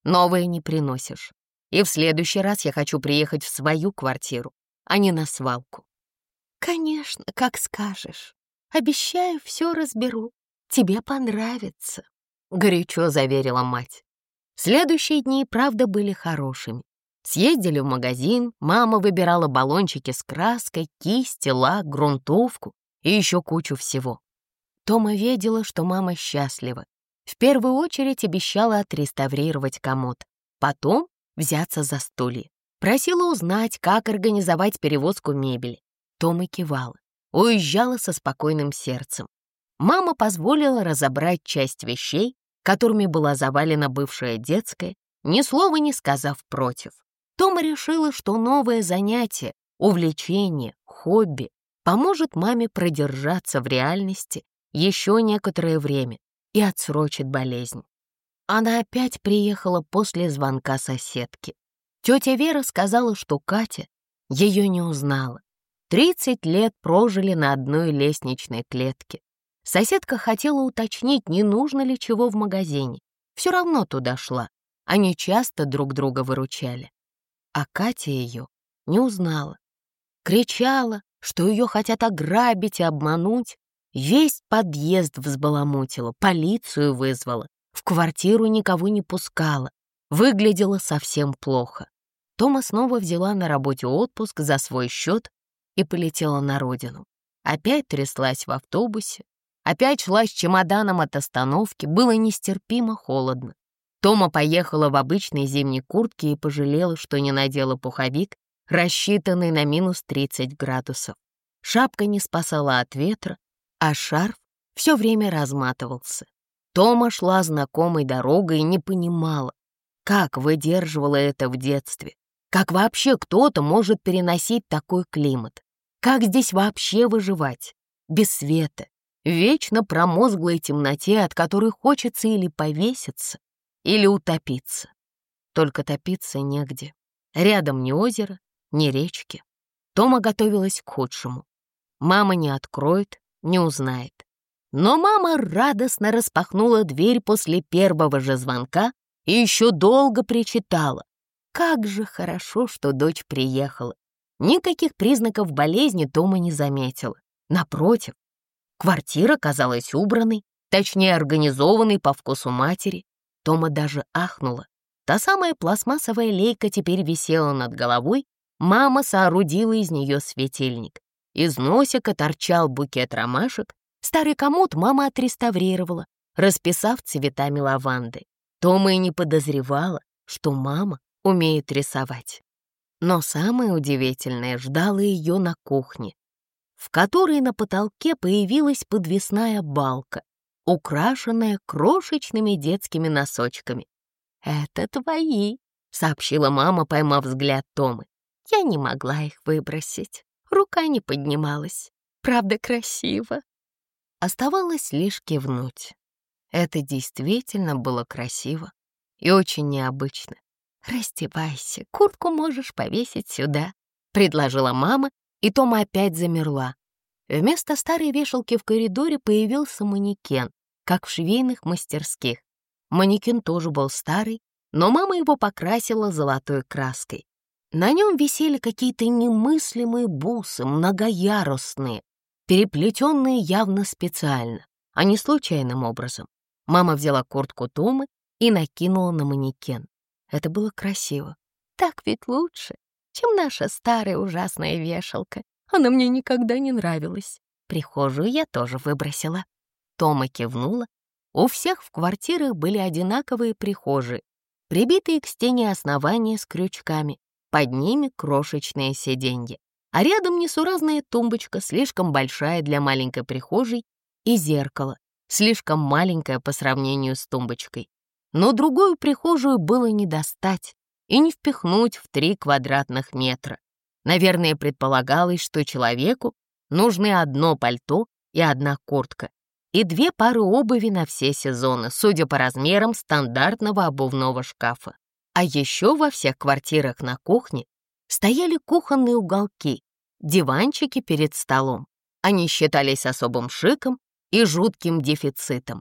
новое не приносишь. И в следующий раз я хочу приехать в свою квартиру, а не на свалку». «Конечно, как скажешь. Обещаю, все разберу. Тебе понравится», — горячо заверила мать. Следующие дни, правда, были хорошими. Съездили в магазин, мама выбирала баллончики с краской, кисти, лак, грунтовку и еще кучу всего. Тома видела, что мама счастлива. В первую очередь обещала отреставрировать комод, потом взяться за стулья. Просила узнать, как организовать перевозку мебели. Тома кивала, уезжала со спокойным сердцем. Мама позволила разобрать часть вещей, которыми была завалена бывшая детская, ни слова не сказав против. Тома решила, что новое занятие, увлечение, хобби поможет маме продержаться в реальности еще некоторое время и отсрочит болезнь. Она опять приехала после звонка соседки. Тетя Вера сказала, что Катя ее не узнала. Тридцать лет прожили на одной лестничной клетке. Соседка хотела уточнить, не нужно ли чего в магазине. Все равно туда шла. Они часто друг друга выручали. А Катя ее не узнала. Кричала, что ее хотят ограбить и обмануть. Весь подъезд взбаламутила, полицию вызвала. В квартиру никого не пускала. Выглядела совсем плохо. Тома снова взяла на работе отпуск за свой счет и полетела на родину. Опять тряслась в автобусе. Опять шла с чемоданом от остановки, было нестерпимо холодно. Тома поехала в обычной зимней куртке и пожалела, что не надела пуховик, рассчитанный на минус тридцать градусов. Шапка не спасала от ветра, а шарф все время разматывался. Тома шла знакомой дорогой и не понимала, как выдерживала это в детстве, как вообще кто-то может переносить такой климат, как здесь вообще выживать, без света, в вечно промозглой темноте, от которой хочется или повеситься, или утопиться. Только топиться негде. Рядом ни озера, ни речки. Тома готовилась к худшему. Мама не откроет, не узнает. Но мама радостно распахнула дверь после первого же звонка и еще долго причитала. Как же хорошо, что дочь приехала. Никаких признаков болезни Тома не заметила. Напротив, квартира казалась убранной, точнее организованной по вкусу матери. Тома даже ахнула. Та самая пластмассовая лейка теперь висела над головой. Мама соорудила из нее светильник. Из носика торчал букет ромашек. Старый комод мама отреставрировала, расписав цветами лаванды. Тома и не подозревала, что мама умеет рисовать. Но самое удивительное ждало ее на кухне, в которой на потолке появилась подвесная балка, украшенная крошечными детскими носочками. «Это твои», — сообщила мама, поймав взгляд Томы. «Я не могла их выбросить. Рука не поднималась. Правда, красиво». Оставалось лишь кивнуть. Это действительно было красиво и очень необычно. «Раздевайся, куртку можешь повесить сюда», — предложила мама, и Тома опять замерла. Вместо старой вешалки в коридоре появился манекен, как в швейных мастерских. Манекен тоже был старый, но мама его покрасила золотой краской. На нем висели какие-то немыслимые бусы, многоярусные, переплетенные явно специально, а не случайным образом. Мама взяла куртку Томы и накинула на манекен. Это было красиво. Так ведь лучше, чем наша старая ужасная вешалка. Она мне никогда не нравилась. Прихожую я тоже выбросила. Тома кивнула. У всех в квартирах были одинаковые прихожие, прибитые к стене основания с крючками, под ними крошечные сиденья. А рядом несуразная тумбочка, слишком большая для маленькой прихожей, и зеркало, слишком маленькое по сравнению с тумбочкой. Но другую прихожую было не достать и не впихнуть в три квадратных метра. Наверное, предполагалось, что человеку нужны одно пальто и одна куртка, и две пары обуви на все сезоны, судя по размерам стандартного обувного шкафа. А еще во всех квартирах на кухне стояли кухонные уголки, диванчики перед столом. Они считались особым шиком и жутким дефицитом.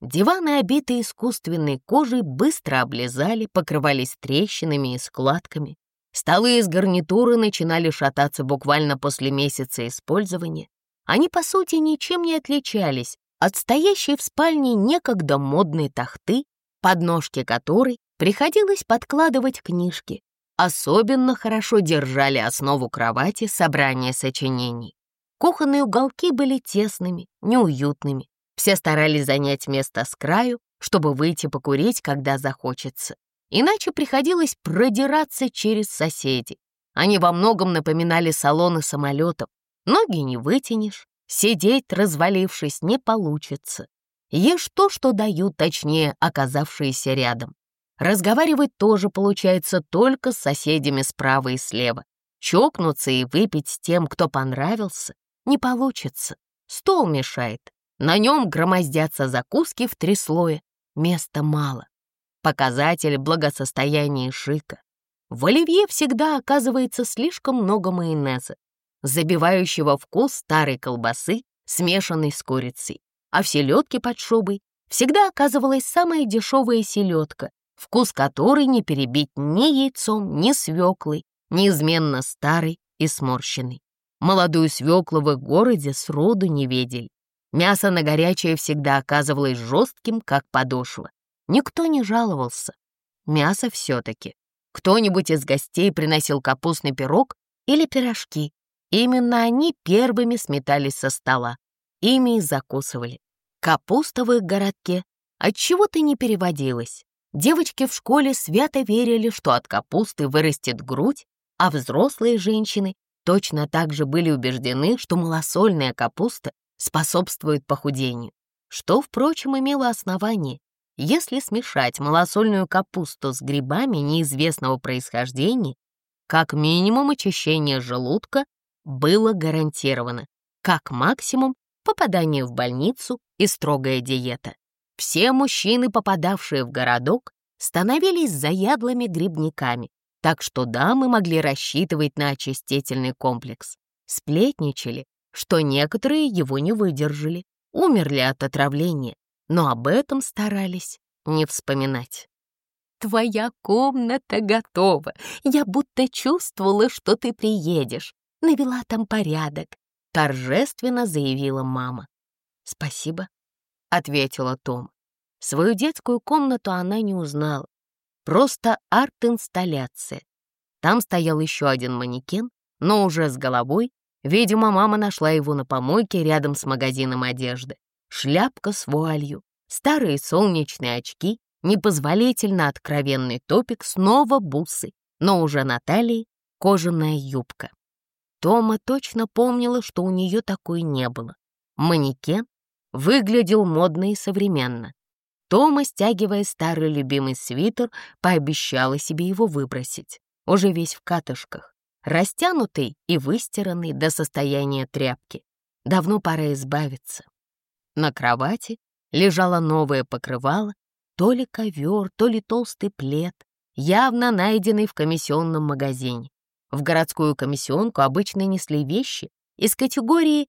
Диваны, обитые искусственной кожей, быстро облезали, покрывались трещинами и складками. Столы из гарнитуры начинали шататься буквально после месяца использования. Они, по сути, ничем не отличались от стоящей в спальне некогда модной тахты, подножки которой приходилось подкладывать книжки. Особенно хорошо держали основу кровати собрания сочинений. Кухонные уголки были тесными, неуютными. Все старались занять место с краю, чтобы выйти покурить, когда захочется. Иначе приходилось продираться через соседей. Они во многом напоминали салоны самолетов. Ноги не вытянешь, сидеть, развалившись, не получится. Ешь то, что дают, точнее, оказавшиеся рядом. Разговаривать тоже получается только с соседями справа и слева. Чокнуться и выпить с тем, кто понравился, не получится. Стол мешает. На нем громоздятся закуски в три слоя. Места мало. Показатель благосостояния и шика. В оливье всегда оказывается слишком много майонеза, забивающего вкус старой колбасы, смешанной с курицей. А в селедке под шубой всегда оказывалась самая дешевая селедка, вкус которой не перебить ни яйцом, ни свеклой, неизменно старой и сморщенной. Молодую свеклу в их городе сроду не видели. Мясо на горячее всегда оказывалось жестким, как подошва. Никто не жаловался. Мясо все-таки. Кто-нибудь из гостей приносил капустный пирог или пирожки. Именно они первыми сметались со стола. Ими и закусывали. Капуста в их городке отчего-то не переводилась. Девочки в школе свято верили, что от капусты вырастет грудь, а взрослые женщины точно так же были убеждены, что малосольная капуста способствует похудению, что, впрочем, имело основание. Если смешать малосольную капусту с грибами неизвестного происхождения, как минимум очищение желудка было гарантировано, как максимум попадание в больницу и строгая диета. Все мужчины, попадавшие в городок, становились заядлыми грибниками, так что дамы могли рассчитывать на очистительный комплекс. Сплетничали, что некоторые его не выдержали, умерли от отравления, но об этом старались не вспоминать. «Твоя комната готова. Я будто чувствовала, что ты приедешь. Навела там порядок», — торжественно заявила мама. «Спасибо», — ответила Том. Свою детскую комнату она не узнала. Просто арт-инсталляция. Там стоял еще один манекен, но уже с головой. Видимо, мама нашла его на помойке рядом с магазином одежды. Шляпка с вуалью, старые солнечные очки, непозволительно откровенный топик, снова бусы, но уже на талии кожаная юбка. Тома точно помнила, что у нее такой не было. Манекен выглядел модно и современно. Тома, стягивая старый любимый свитер, пообещала себе его выбросить, уже весь в катышках, растянутый и выстиранный до состояния тряпки. Давно пора избавиться. На кровати лежало новое покрывало, то ли ковер, то ли толстый плед, явно найденный в комиссионном магазине. В городскую комиссионку обычно несли вещи из категории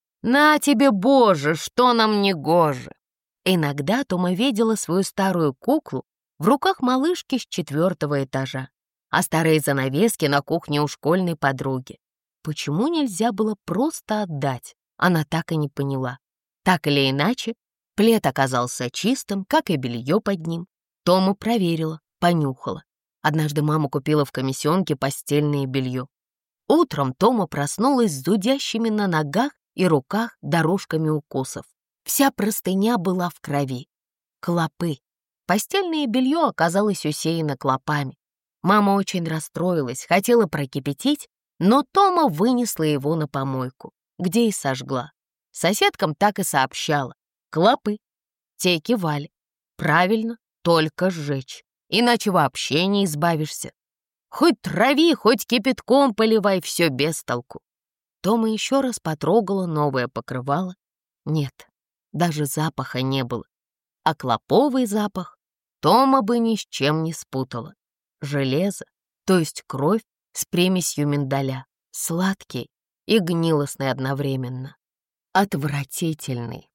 «На тебе, Боже, что нам не гоже!». Иногда Тома видела свою старую куклу в руках малышки с четвертого этажа, а старые занавески на кухне у школьной подруги. Почему нельзя было просто отдать, она так и не поняла. Так или иначе, плед оказался чистым, как и белье под ним. Тома проверила, понюхала. Однажды мама купила в комиссионке постельное белье. Утром Тома проснулась с зудящими на ногах и руках дорожками укусов. Вся простыня была в крови. Клопы. Постельное белье оказалось усеяно клопами. Мама очень расстроилась, хотела прокипятить, но Тома вынесла его на помойку, где и сожгла. Соседкам так и сообщала. Клопы. Те кивали. Правильно, только сжечь, иначе вообще не избавишься. Хоть трави, хоть кипятком поливай, все без толку. Тома еще раз потрогала новое покрывало. Нет, даже запаха не было. А клоповый запах Тома бы ни с чем не спутала. Железо, то есть кровь с примесью миндаля, сладкий и гнилостный одновременно. Отвратительный.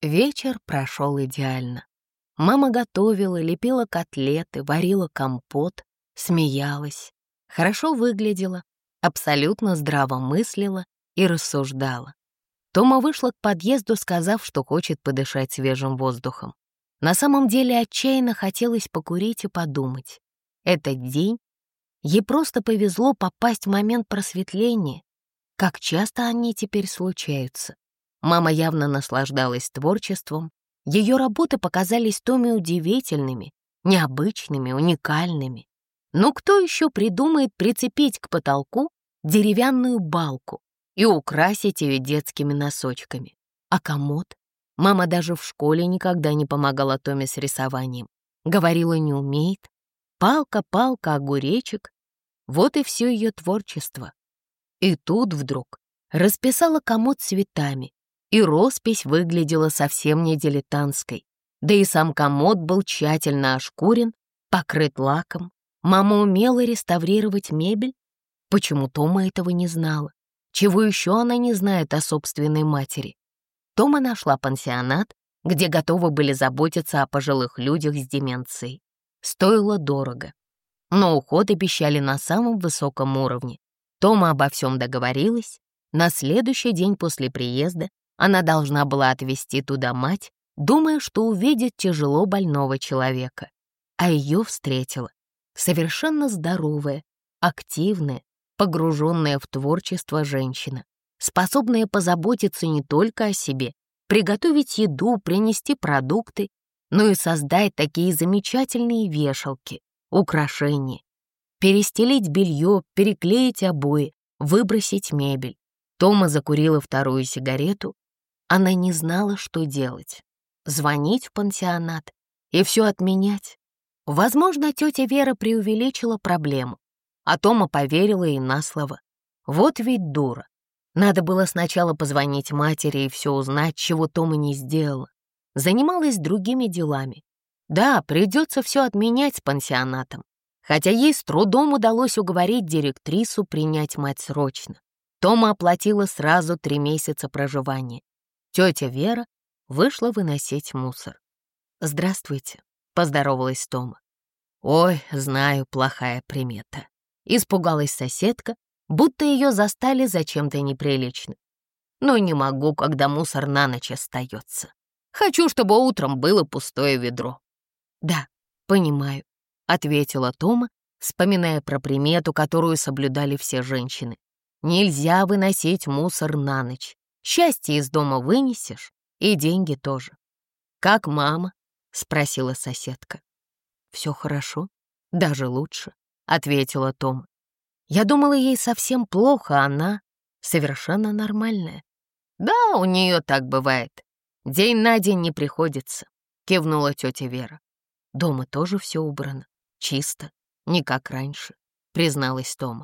Вечер прошел идеально. Мама готовила, лепила котлеты, варила компот, смеялась, хорошо выглядела, абсолютно здраво мыслила и рассуждала. Тома вышла к подъезду, сказав, что хочет подышать свежим воздухом. На самом деле отчаянно хотелось покурить и подумать. Этот день ей просто повезло попасть в момент просветления. Как часто они теперь случаются? Мама явно наслаждалась творчеством. Ее работы показались Томе удивительными, необычными, уникальными. Но кто еще придумает прицепить к потолку деревянную балку и украсить ее детскими носочками? А комод? Мама даже в школе никогда не помогала Томе с рисованием. Говорила, не умеет. Палка, палка, огуречек. Вот и все ее творчество. И тут вдруг расписала комод цветами, и роспись выглядела совсем не дилетантской. Да и сам комод был тщательно ошкурен, покрыт лаком. Мама умела реставрировать мебель. Почему Тома этого не знала? Чего еще она не знает о собственной матери? Тома нашла пансионат, где готовы были заботиться о пожилых людях с деменцией. Стоило дорого, но уход обещали на самом высоком уровне. Тома обо всем договорилась. На следующий день после приезда она должна была отвезти туда мать, думая, что увидит тяжело больного человека. А ее встретила совершенно здоровая, активная, погруженная в творчество женщина, способная позаботиться не только о себе, приготовить еду, принести продукты, но и создать такие замечательные вешалки, украшения, перестелить белье, переклеить обои, выбросить мебель. Тома закурила вторую сигарету. Она не знала, что делать. Звонить в пансионат и все отменять. Возможно, тетя Вера преувеличила проблему, а Тома поверила ей на слово. Вот ведь дура. Надо было сначала позвонить матери и все узнать, чего Тома не сделала. Занималась другими делами. Да, придется все отменять с пансионатом, хотя ей с трудом удалось уговорить директрису принять мать срочно. Тома оплатила сразу три месяца проживания. Тетя Вера вышла выносить мусор. «Здравствуйте», — поздоровалась Тома. «Ой, знаю, плохая примета». Испугалась соседка, будто ее застали за чем-то неприличным. «Но не могу, когда мусор на ночь остается. Хочу, чтобы утром было пустое ведро». «Да, понимаю», — ответила Тома, вспоминая про примету, которую соблюдали все женщины. «Нельзя выносить мусор на ночь. Счастье из дома вынесешь, и деньги тоже». «Как мама?» — спросила соседка. «Все хорошо, даже лучше», — ответила Тома. «Я думала, ей совсем плохо, а она совершенно нормальная». «Да, у нее так бывает. День на день не приходится», — кивнула тетя Вера. «Дома тоже все убрано, чисто, не как раньше», — призналась Тома.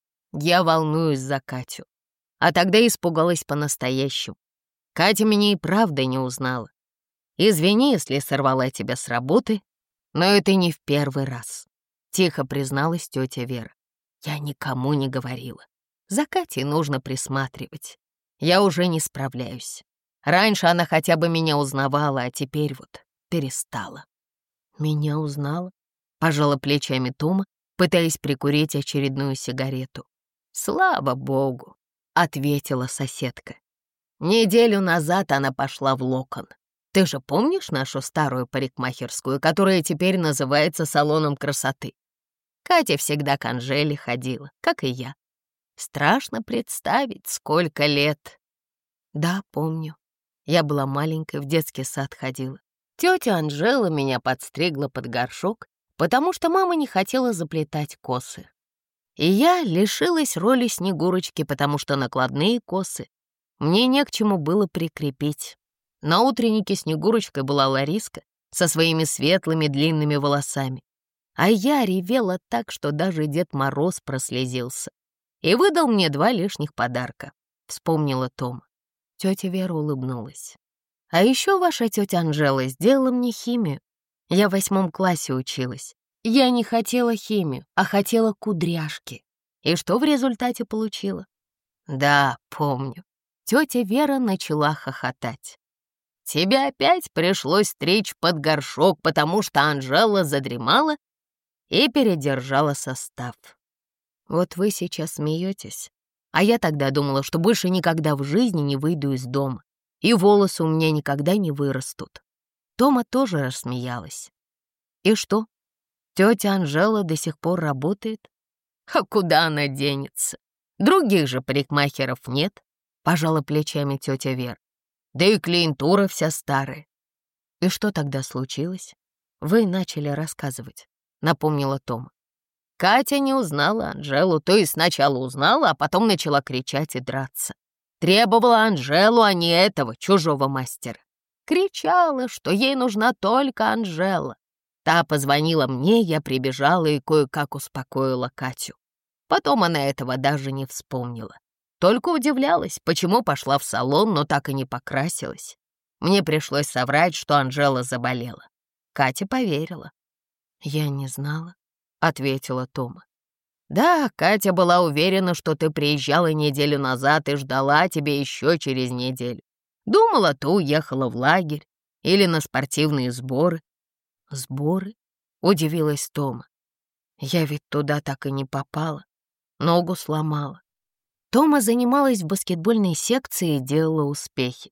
«Я волнуюсь за Катю, а тогда испугалась по-настоящему. Катя меня и правда не узнала. Извини, если сорвала тебя с работы, но это не в первый раз», — тихо призналась тетя Вера. «Я никому не говорила. За Катей нужно присматривать. Я уже не справляюсь. Раньше она хотя бы меня узнавала, а теперь вот перестала». «Меня узнала?» — пожала плечами Тома, пытаясь прикурить очередную сигарету. «Слава богу», — ответила соседка. «Неделю назад она пошла в Локон. Ты же помнишь нашу старую парикмахерскую, которая теперь называется салоном красоты? Катя всегда к Анжеле ходила, как и я. Страшно представить, сколько лет». «Да, помню. Я была маленькой, в детский сад ходила. Тетя Анжела меня подстригла под горшок, потому что мама не хотела заплетать косы. И я лишилась роли Снегурочки, потому что накладные косы мне не к чему было прикрепить. На утреннике Снегурочкой была Лариска со своими светлыми длинными волосами. А я ревела так, что даже Дед Мороз прослезился. И выдал мне два лишних подарка, вспомнила Тома. Тетя Вера улыбнулась. А еще ваша тетя Анжела сделала мне химию. Я в восьмом классе училась. Я не хотела химию, а хотела кудряшки. И что в результате получила? Да, помню. Тетя Вера начала хохотать. Тебе опять пришлось стричь под горшок, потому что Анжела задремала и передержала состав. Вот вы сейчас смеетесь, а я тогда думала, что больше никогда в жизни не выйду из дома, и волосы у меня никогда не вырастут. Тома тоже рассмеялась. И что, тетя Анжела до сих пор работает? А куда она денется? Других же парикмахеров нет, пожала плечами тетя Вера. Да и клиентура вся старая. И что тогда случилось? Вы начали рассказывать, напомнила Тома. Катя не узнала Анжелу, то есть сначала узнала, а потом начала кричать и драться. Требовала Анжелу, а не этого чужого мастера. Кричала, что ей нужна только Анжела. Та позвонила мне, я прибежала и кое-как успокоила Катю. Потом она этого даже не вспомнила. Только удивлялась, почему пошла в салон, но так и не покрасилась. Мне пришлось соврать, что Анжела заболела. Катя поверила. «Я не знала», — ответила Тома. «Да, Катя была уверена, что ты приезжала неделю назад и ждала тебя еще через неделю. Думала, ты уехала в лагерь или на спортивные сборы». «Сборы?» — удивилась Тома. «Я ведь туда так и не попала. Ногу сломала». Тома занималась в баскетбольной секции и делала успехи.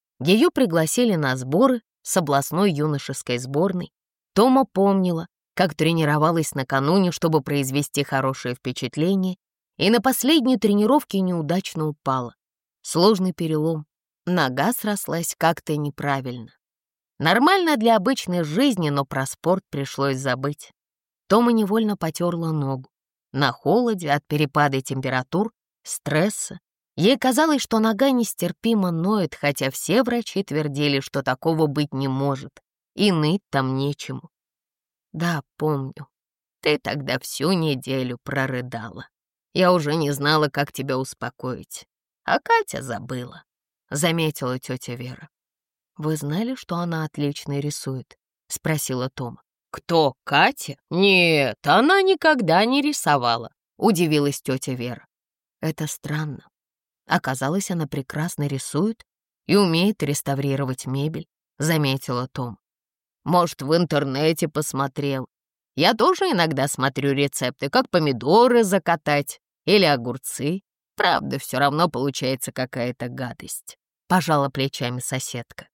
Ее пригласили на сборы с областной юношеской сборной. Тома помнила, как тренировалась накануне, чтобы произвести хорошее впечатление, и на последней тренировке неудачно упала. Сложный перелом. Нога срослась как-то неправильно. Нормально для обычной жизни, но про спорт пришлось забыть. Тома невольно потерла ногу. На холоде, от перепада температур, стресса. Ей казалось, что нога нестерпимо ноет, хотя все врачи твердили, что такого быть не может, и ныть там нечему. «Да, помню. Ты тогда всю неделю прорыдала. Я уже не знала, как тебя успокоить. А Катя забыла», — заметила тетя Вера. «Вы знали, что она отлично рисует?» — спросила Тома. «Кто, Катя? Нет, она никогда не рисовала», — удивилась тетя Вера. «Это странно. Оказалось, она прекрасно рисует и умеет реставрировать мебель», — заметила Том. «Может, в интернете посмотрел. Я тоже иногда смотрю рецепты, как помидоры закатать или огурцы. Правда, все равно получается какая-то гадость», — пожала плечами соседка.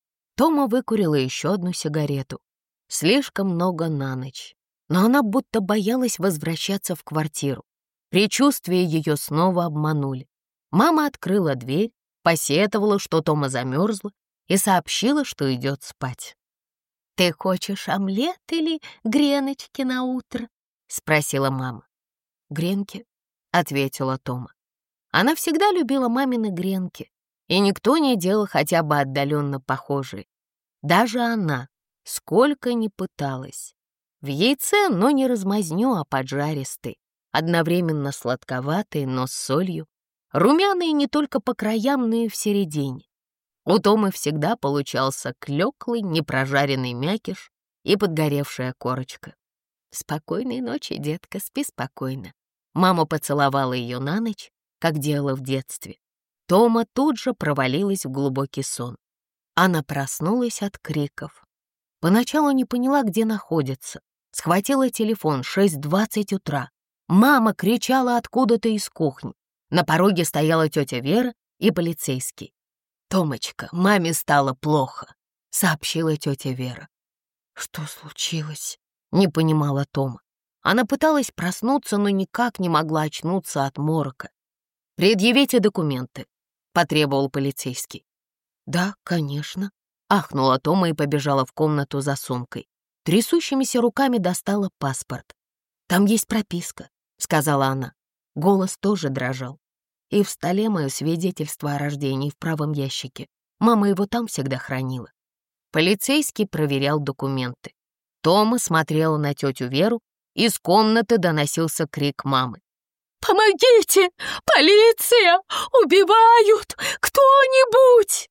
Тома выкурила еще одну сигарету. Слишком много на ночь. Но она будто боялась возвращаться в квартиру. Предчувствия ее снова обманули. Мама открыла дверь, посетовала, что Тома замерзла, и сообщила, что идет спать. «Ты хочешь омлет или греночки на утро?» — спросила мама. «Гренки», — ответила Тома. Она всегда любила мамины гренки, и никто не делал хотя бы отдаленно похожие. Даже она, сколько ни пыталась. В яйце, но не размазню, а поджаристый, одновременно сладковатый, но с солью, румяные не только по краям, но и в середине. У Томы всегда получался клёклый, непрожаренный мякиш и подгоревшая корочка. «Спокойной ночи, детка, спи спокойно». Мама поцеловала ее на ночь, как делала в детстве. Тома тут же провалилась в глубокий сон. Она проснулась от криков. Поначалу не поняла, где находится. Схватила телефон, шесть двадцать утра. Мама кричала откуда-то из кухни. На пороге стояла тетя Вера и полицейский. «Томочка, маме стало плохо», — сообщила тетя Вера. «Что случилось?» — не понимала Тома. Она пыталась проснуться, но никак не могла очнуться от морока. «Предъявите документы», — потребовал полицейский. «Да, конечно», — ахнула Тома и побежала в комнату за сумкой. Трясущимися руками достала паспорт. «Там есть прописка», — сказала она. Голос тоже дрожал. «И в столе мое свидетельство о рождении в правом ящике. Мама его там всегда хранила». Полицейский проверял документы. Тома смотрела на тетю Веру, из комнаты доносился крик мамы. «Помогите! Полиция! Убивают! Кто-нибудь!»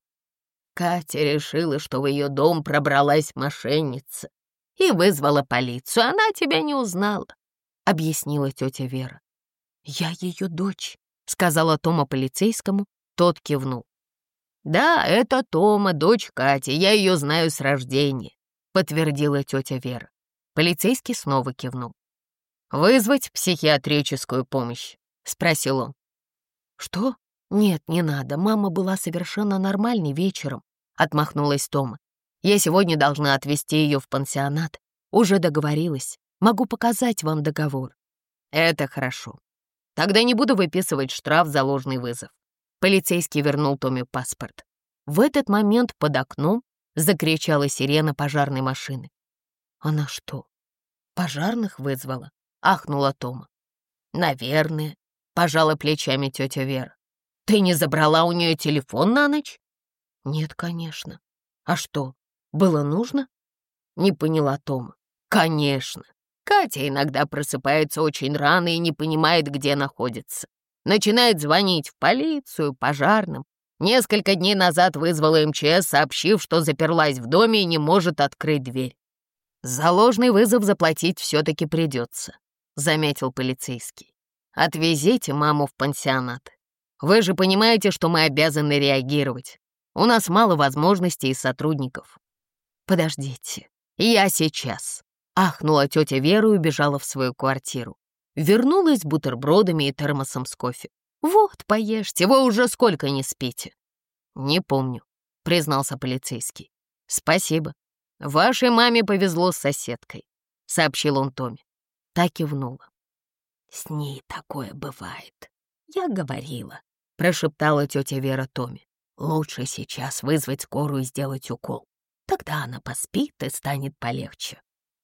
Катя решила, что в ее дом пробралась мошенница и вызвала полицию. Она тебя не узнала, — объяснила тетя Вера. «Я ее дочь», — сказала Тома полицейскому, тот кивнул. «Да, это Тома, дочь Кати, я ее знаю с рождения», — подтвердила тетя Вера. Полицейский снова кивнул. «Вызвать психиатрическую помощь?» — спросил он. «Что? Нет, не надо. Мама была совершенно нормальной вечером», — отмахнулась Тома. «Я сегодня должна отвезти ее в пансионат. Уже договорилась. Могу показать вам договор». «Это хорошо. Тогда не буду выписывать штраф за ложный вызов». Полицейский вернул Томе паспорт. В этот момент под окном закричала сирена пожарной машины. «Она что, пожарных вызвала?» — ахнула Тома. «Наверное», — пожала плечами тетя Вера. «Ты не забрала у нее телефон на ночь?» «Нет, конечно. А что, было нужно?» Не поняла Тома. «Конечно. Катя иногда просыпается очень рано и не понимает, где находится. Начинает звонить в полицию, пожарным. Несколько дней назад вызвала эм че эс, сообщив, что заперлась в доме и не может открыть дверь. За ложный вызов заплатить все-таки придется», — заметил полицейский. «Отвезите маму в пансионат. Вы же понимаете, что мы обязаны реагировать. У нас мало возможностей и сотрудников». «Подождите, я сейчас», — ахнула тетя Вера и убежала в свою квартиру. Вернулась с бутербродами и термосом с кофе. «Вот, поешьте, вы уже сколько не спите?» «Не помню», — признался полицейский. «Спасибо. Вашей маме повезло с соседкой», — сообщил он Томе. Та кивнула. «С ней такое бывает. Я говорила», — прошептала тетя Вера Томе. «Лучше сейчас вызвать скорую и сделать укол. Тогда она поспит и станет полегче».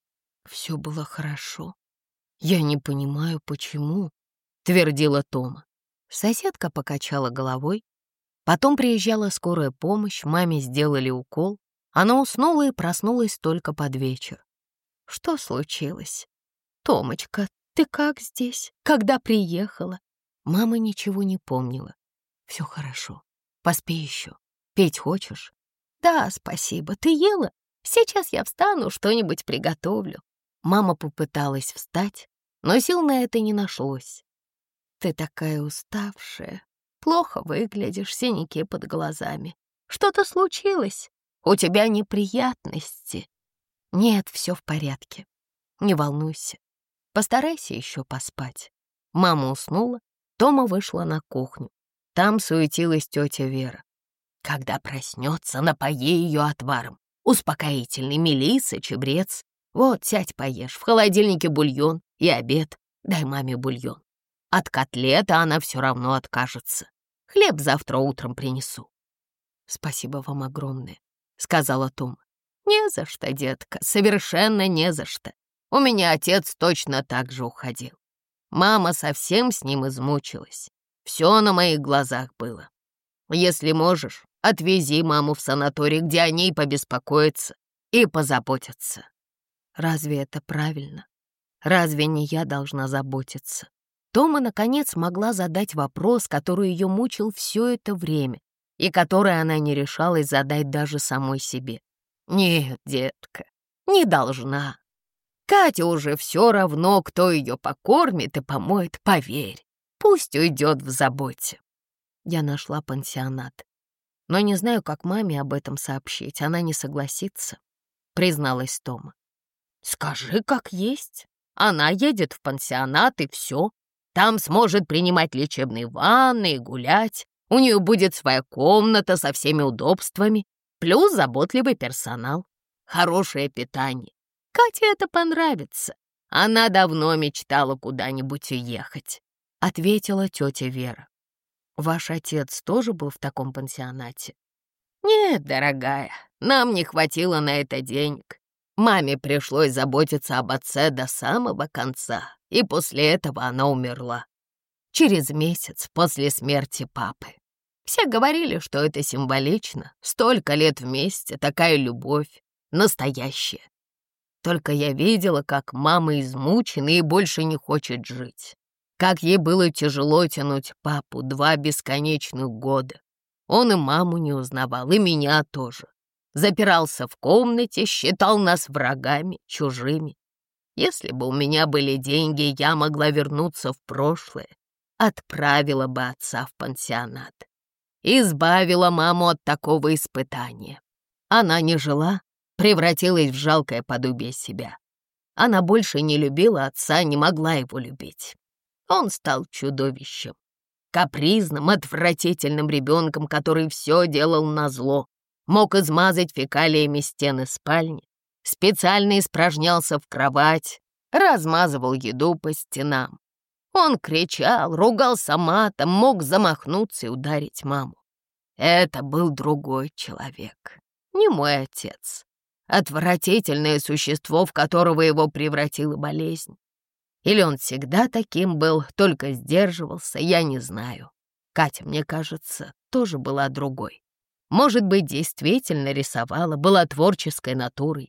«Все было хорошо. Я не понимаю, почему», — твердила Тома. Соседка покачала головой. Потом приезжала скорая помощь, маме сделали укол. Она уснула и проснулась только под вечер. «Что случилось? Томочка, ты как здесь? Когда приехала?» Мама ничего не помнила. «Все хорошо. Поспи еще. Петь хочешь?» «Да, спасибо. Ты ела? Сейчас я встану, что-нибудь приготовлю». Мама попыталась встать, но сил на это не нашлось. «Ты такая уставшая. Плохо выглядишь, синяки под глазами. Что-то случилось? У тебя неприятности?» «Нет, все в порядке. Не волнуйся. Постарайся еще поспать». Мама уснула, Тома вышла на кухню. Там суетилась тетя Вера. «Когда проснется, напои ее отваром. Успокоительный, мелисса, чабрец. Вот, сядь, поешь. В холодильнике бульон и обед. Дай маме бульон. От котлета она все равно откажется. Хлеб завтра утром принесу». «Спасибо вам огромное», — сказала Тома. «Не за что, детка, совершенно не за что. У меня отец точно так же уходил. Мама совсем с ним измучилась. Все на моих глазах было. Если можешь, отвези маму в санаторий, где о ней побеспокоятся и позаботятся». «Разве это правильно? Разве не я должна заботиться?» Тома, наконец, могла задать вопрос, который ее мучил все это время и который она не решалась задать даже самой себе. «Нет, детка, не должна. Катя уже все равно, кто ее покормит и помоет, поверь. Пусть уйдет в заботе». Я нашла пансионат, но не знаю, как маме об этом сообщить. Она не согласится, призналась Тома. «Скажи, как есть. Она едет в пансионат, и все. Там сможет принимать лечебные ванны и гулять. У нее будет своя комната со всеми удобствами, плюс заботливый персонал, хорошее питание. Кате это понравится. Она давно мечтала куда-нибудь уехать», — ответила тетя Вера. «Ваш отец тоже был в таком пансионате?» «Нет, дорогая, нам не хватило на это денег. Маме пришлось заботиться об отце до самого конца, и после этого она умерла. Через месяц после смерти папы. Все говорили, что это символично. Столько лет вместе, такая любовь, настоящая. Только я видела, как мама измучена и больше не хочет жить. Как ей было тяжело тянуть папу два бесконечных года. Он и маму не узнавал, и меня тоже. Запирался в комнате, считал нас врагами, чужими. Если бы у меня были деньги, я могла вернуться в прошлое, отправила бы отца в пансионат. избавила маму от такого испытания. Она не жила, превратилась в жалкое подобие себя. Она больше не любила отца, не могла его любить. Он стал чудовищем, капризным, отвратительным ребенком, который все делал назло, мог измазать фекалиями стены спальни, специально испражнялся в кровать, размазывал еду по стенам. Он кричал, ругался матом, мог замахнуться и ударить маму. Это был другой человек, не мой отец. Отвратительное существо, в которого его превратила болезнь. Или он всегда таким был, только сдерживался, я не знаю. Катя, мне кажется, тоже была другой. Может быть, действительно рисовала, была творческой натурой.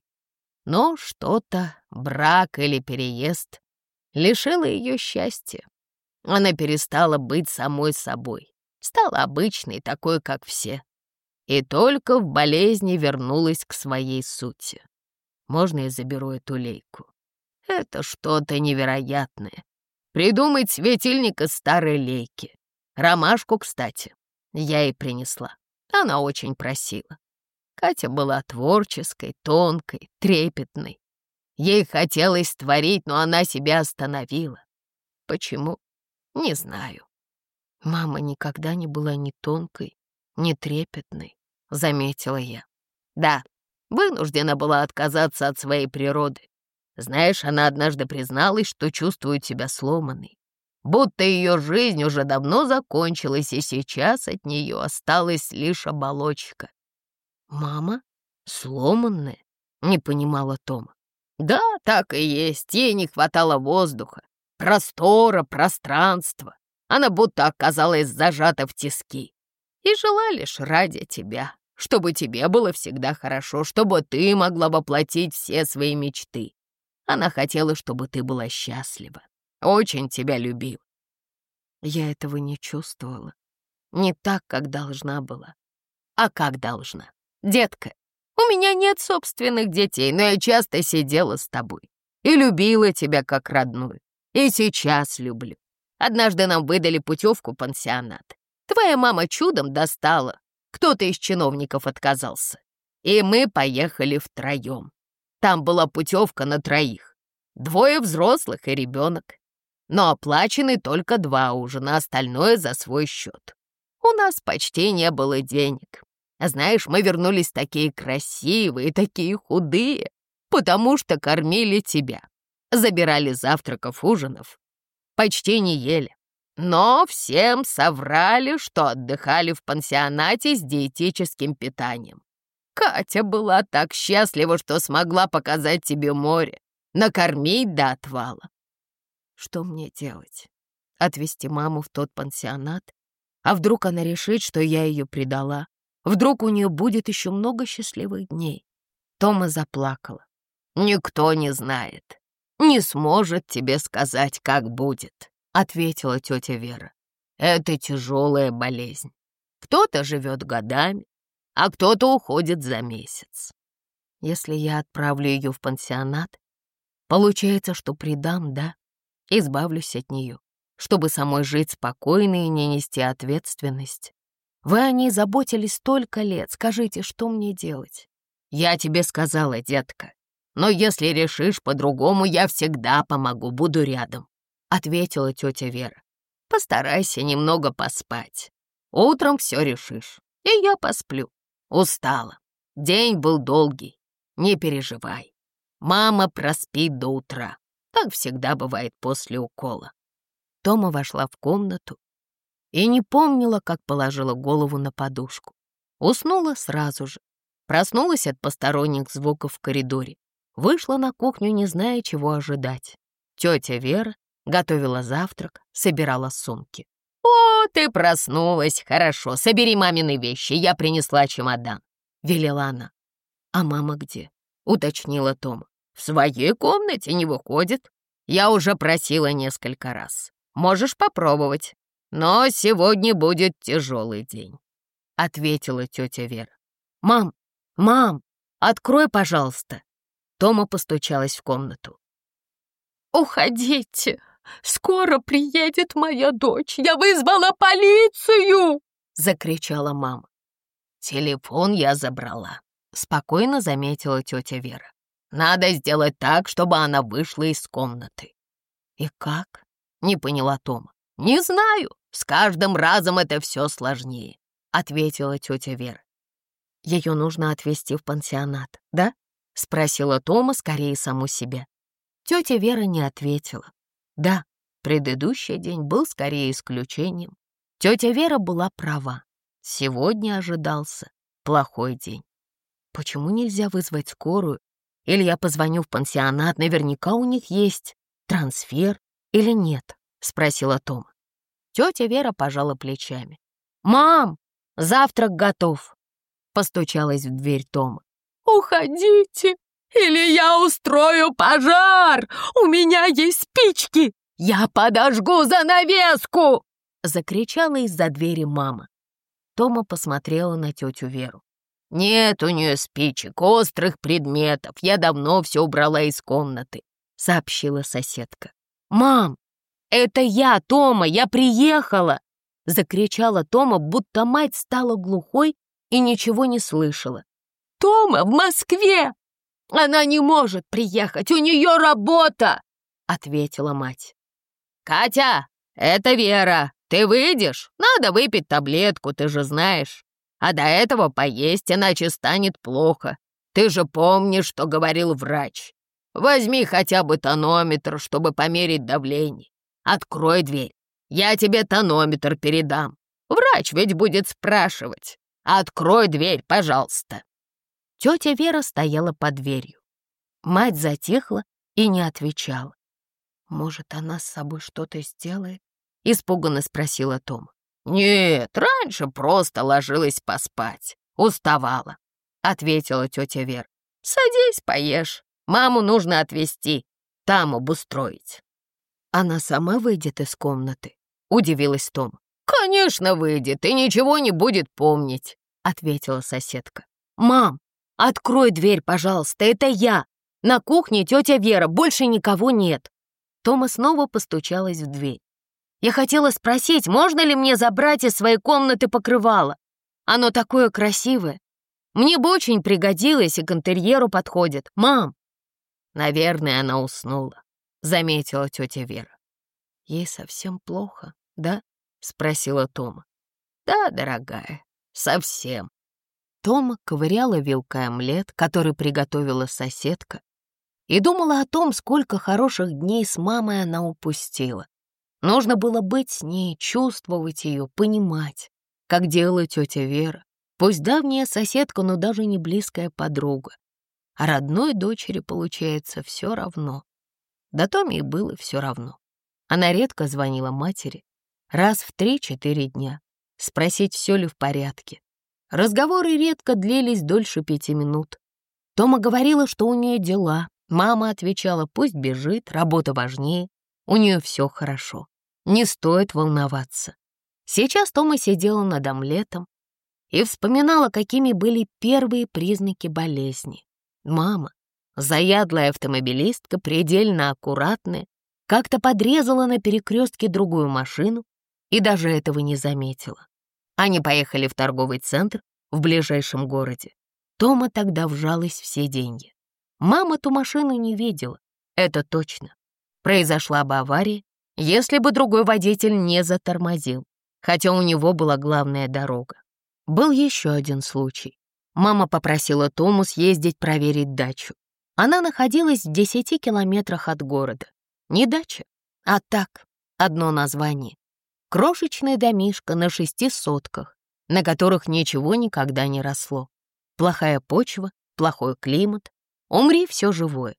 Но что-то, брак или переезд, лишило ее счастья. Она перестала быть самой собой, стала обычной, такой, как все. И только в болезни вернулась к своей сути. Можно я заберу эту лейку? Это что-то невероятное. Придумать светильник из старой лейки. Ромашку, кстати, я ей принесла. Она очень просила. Катя была творческой, тонкой, трепетной. Ей хотелось творить, но она себя остановила. Почему? Не знаю. Мама никогда не была ни тонкой, ни трепетной, заметила я. Да, вынуждена была отказаться от своей природы. Знаешь, она однажды призналась, что чувствует себя сломанной. Будто ее жизнь уже давно закончилась, и сейчас от нее осталась лишь оболочка. «Мама? Сломанная?» — не понимала Тома. «Да, так и есть. Ей не хватало воздуха, простора, пространства. Она будто оказалась зажата в тиски. И жила лишь ради тебя, чтобы тебе было всегда хорошо, чтобы ты могла воплотить все свои мечты. Она хотела, чтобы ты была счастлива. Очень тебя любила». Я этого не чувствовала. Не так, как должна была. А как должна? Детка, у меня нет собственных детей, но я часто сидела с тобой и любила тебя как родную. И сейчас люблю. Однажды нам выдали путевку в пансионат. Твоя мама чудом достала. Кто-то из чиновников отказался. И мы поехали втроем. Там была путевка на троих. Двое взрослых и ребенок. Но оплачены только два ужина, остальное за свой счет. У нас почти не было денег. Знаешь, мы вернулись такие красивые, такие худые, потому что кормили тебя. Забирали завтраков, ужинов. Почти не ели. Но всем соврали, что отдыхали в пансионате с диетическим питанием. Катя была так счастлива, что смогла показать тебе море, накормить до отвала. Что мне делать? Отвезти маму в тот пансионат? А вдруг она решит, что я ее предала? Вдруг у нее будет еще много счастливых дней? Тома заплакала. «Никто не знает, не сможет тебе сказать, как будет», — ответила тетя Вера. «Это тяжелая болезнь. Кто-то живет годами, а кто-то уходит за месяц. Если я отправлю ее в пансионат, получается, что предам, да? Избавлюсь от нее, чтобы самой жить спокойно и не нести ответственность. Вы о ней заботились столько лет, скажите, что мне делать?» «Я тебе сказала, детка, но если решишь по-другому, я всегда помогу, буду рядом», — ответила тетя Вера. «Постарайся немного поспать. Утром все решишь, и я посплю. Устала. День был долгий. Не переживай. Мама проспит до утра. Так всегда бывает после укола». Тома вошла в комнату и не помнила, как положила голову на подушку. Уснула сразу же. Проснулась от посторонних звуков в коридоре. Вышла на кухню, не зная, чего ожидать. Тетя Вера готовила завтрак, собирала сумки. «О, ты проснулась! Хорошо, собери мамины вещи, я принесла чемодан», — велела она. «А мама где?» — уточнила Тома. «В своей комнате не выходит. Я уже просила несколько раз. Можешь попробовать. Но сегодня будет тяжелый день», — ответила тетя Вера. «Мам, мам, открой, пожалуйста». Тома постучалась в комнату. «Уходите! Скоро приедет моя дочь! Я вызвала полицию!» — закричала мама. «Телефон я забрала», — спокойно заметила тетя Вера. «Надо сделать так, чтобы она вышла из комнаты». «И как?» — не поняла Тома. «Не знаю, с каждым разом это все сложнее», — ответила тетя Вера. «Ее нужно отвезти в пансионат, да?» — спросила Тома скорее саму себя. Тетя Вера не ответила. Да, предыдущий день был скорее исключением. Тетя Вера была права. Сегодня ожидался плохой день. Почему нельзя вызвать скорую? Или я позвоню в пансионат, наверняка у них есть трансфер или нет? Спросила Тома. Тетя Вера пожала плечами. «Мам, завтрак готов!» Постучалась в дверь Тома. «Уходите, или я устрою пожар! У меня есть спички! Я подожгу занавеску!» Закричала из-за двери мама. Тома посмотрела на тетю Веру. «Нет у нее спичек, острых предметов. Я давно все убрала из комнаты», — сообщила соседка. «Мам, это я, Тома, я приехала!» — закричала Тома, будто мать стала глухой и ничего не слышала. «Тома в Москве! Она не может приехать, у нее работа!» — ответила мать. «Катя, это Вера, ты выйдешь? Надо выпить таблетку, ты же знаешь. А до этого поесть, иначе станет плохо. Ты же помнишь, что говорил врач. Возьми хотя бы тонометр, чтобы померить давление. Открой дверь, я тебе тонометр передам. Врач ведь будет спрашивать. Открой дверь, пожалуйста». Тетя Вера стояла под дверью. Мать затихла и не отвечала. «Может, она с собой что-то сделает?» — испуганно спросила Тома. «Нет, раньше просто ложилась поспать. Уставала», — ответила тетя Вера. «Садись, поешь. Маму нужно отвезти, там обустроить». «Она сама выйдет из комнаты?» — удивилась Тома. «Конечно выйдет и ничего не будет помнить», — ответила соседка. «Мам, открой дверь, пожалуйста, это я. На кухне тетя Вера, больше никого нет». Тома снова постучалась в дверь. «Я хотела спросить, можно ли мне забрать из своей комнаты покрывало? Оно такое красивое. Мне бы очень пригодилось и к интерьеру подходит. Мам!» «Наверное, она уснула», — заметила тетя Вера. «Ей совсем плохо, да?» — спросила Тома. «Да, дорогая, совсем». Тома ковыряла вилкой омлет, который приготовила соседка, и думала о том, сколько хороших дней с мамой она упустила. Нужно было быть с ней, чувствовать ее, понимать, как делала тетя Вера, пусть давняя соседка, но даже не близкая подруга. А родной дочери, получается, все равно. Да Томе и было все равно. Она редко звонила матери, раз в три-четыре дня, спросить, все ли в порядке. Разговоры редко длились дольше пяти минут. Тома говорила, что у нее дела. Мама отвечала, пусть бежит, работа важнее, у нее все хорошо. Не стоит волноваться. Сейчас Тома сидела над омлетом и вспоминала, какими были первые признаки болезни. Мама, заядлая автомобилистка, предельно аккуратная, как-то подрезала на перекрестке другую машину и даже этого не заметила. Они поехали в торговый центр в ближайшем городе. Тома тогда вжалась все деньги. Мама ту машину не видела, это точно. Произошла бы авария, если бы другой водитель не затормозил, хотя у него была главная дорога. Был еще один случай. Мама попросила Тому съездить проверить дачу. Она находилась в десяти километрах от города. Не дача, а так, одно название. Крошечный домишко на шести сотках, на которых ничего никогда не росло. Плохая почва, плохой климат. Умри все живое.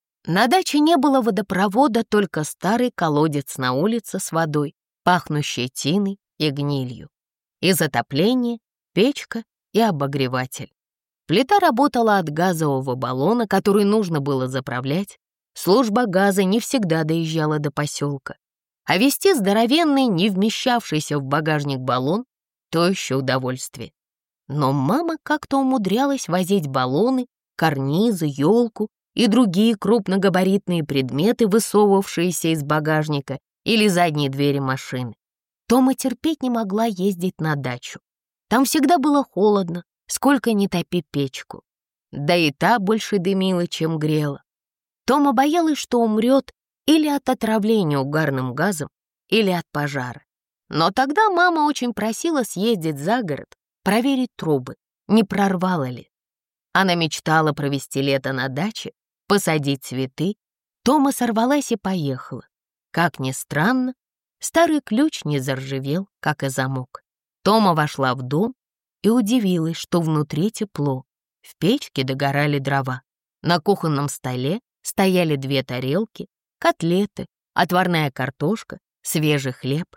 На даче не было водопровода, только старый колодец на улице с водой, пахнущей тиной и гнилью. Из отопления — печка и обогреватель. Плита работала от газового баллона, который нужно было заправлять. Служба газа не всегда доезжала до поселка. А везти здоровенный, не вмещавшийся в багажник баллон — то еще удовольствие. Но мама как-то умудрялась возить баллоны, карнизы, елку и другие крупногабаритные предметы, высовывавшиеся из багажника или задней двери машины. Тома терпеть не могла ездить на дачу. Там всегда было холодно, сколько ни топи печку. Да и та больше дымила, чем грела. Тома боялась, что умрет или от отравления угарным газом, или от пожара. Но тогда мама очень просила съездить за город, проверить трубы, не прорвало ли. Она мечтала провести лето на даче, посадить цветы. Тома сорвалась и поехала. Как ни странно, старый ключ не заржавел, как и замок. Тома вошла в дом и удивилась, что внутри тепло. В печке догорали дрова. На кухонном столе стояли две тарелки, котлеты, отварная картошка, свежий хлеб.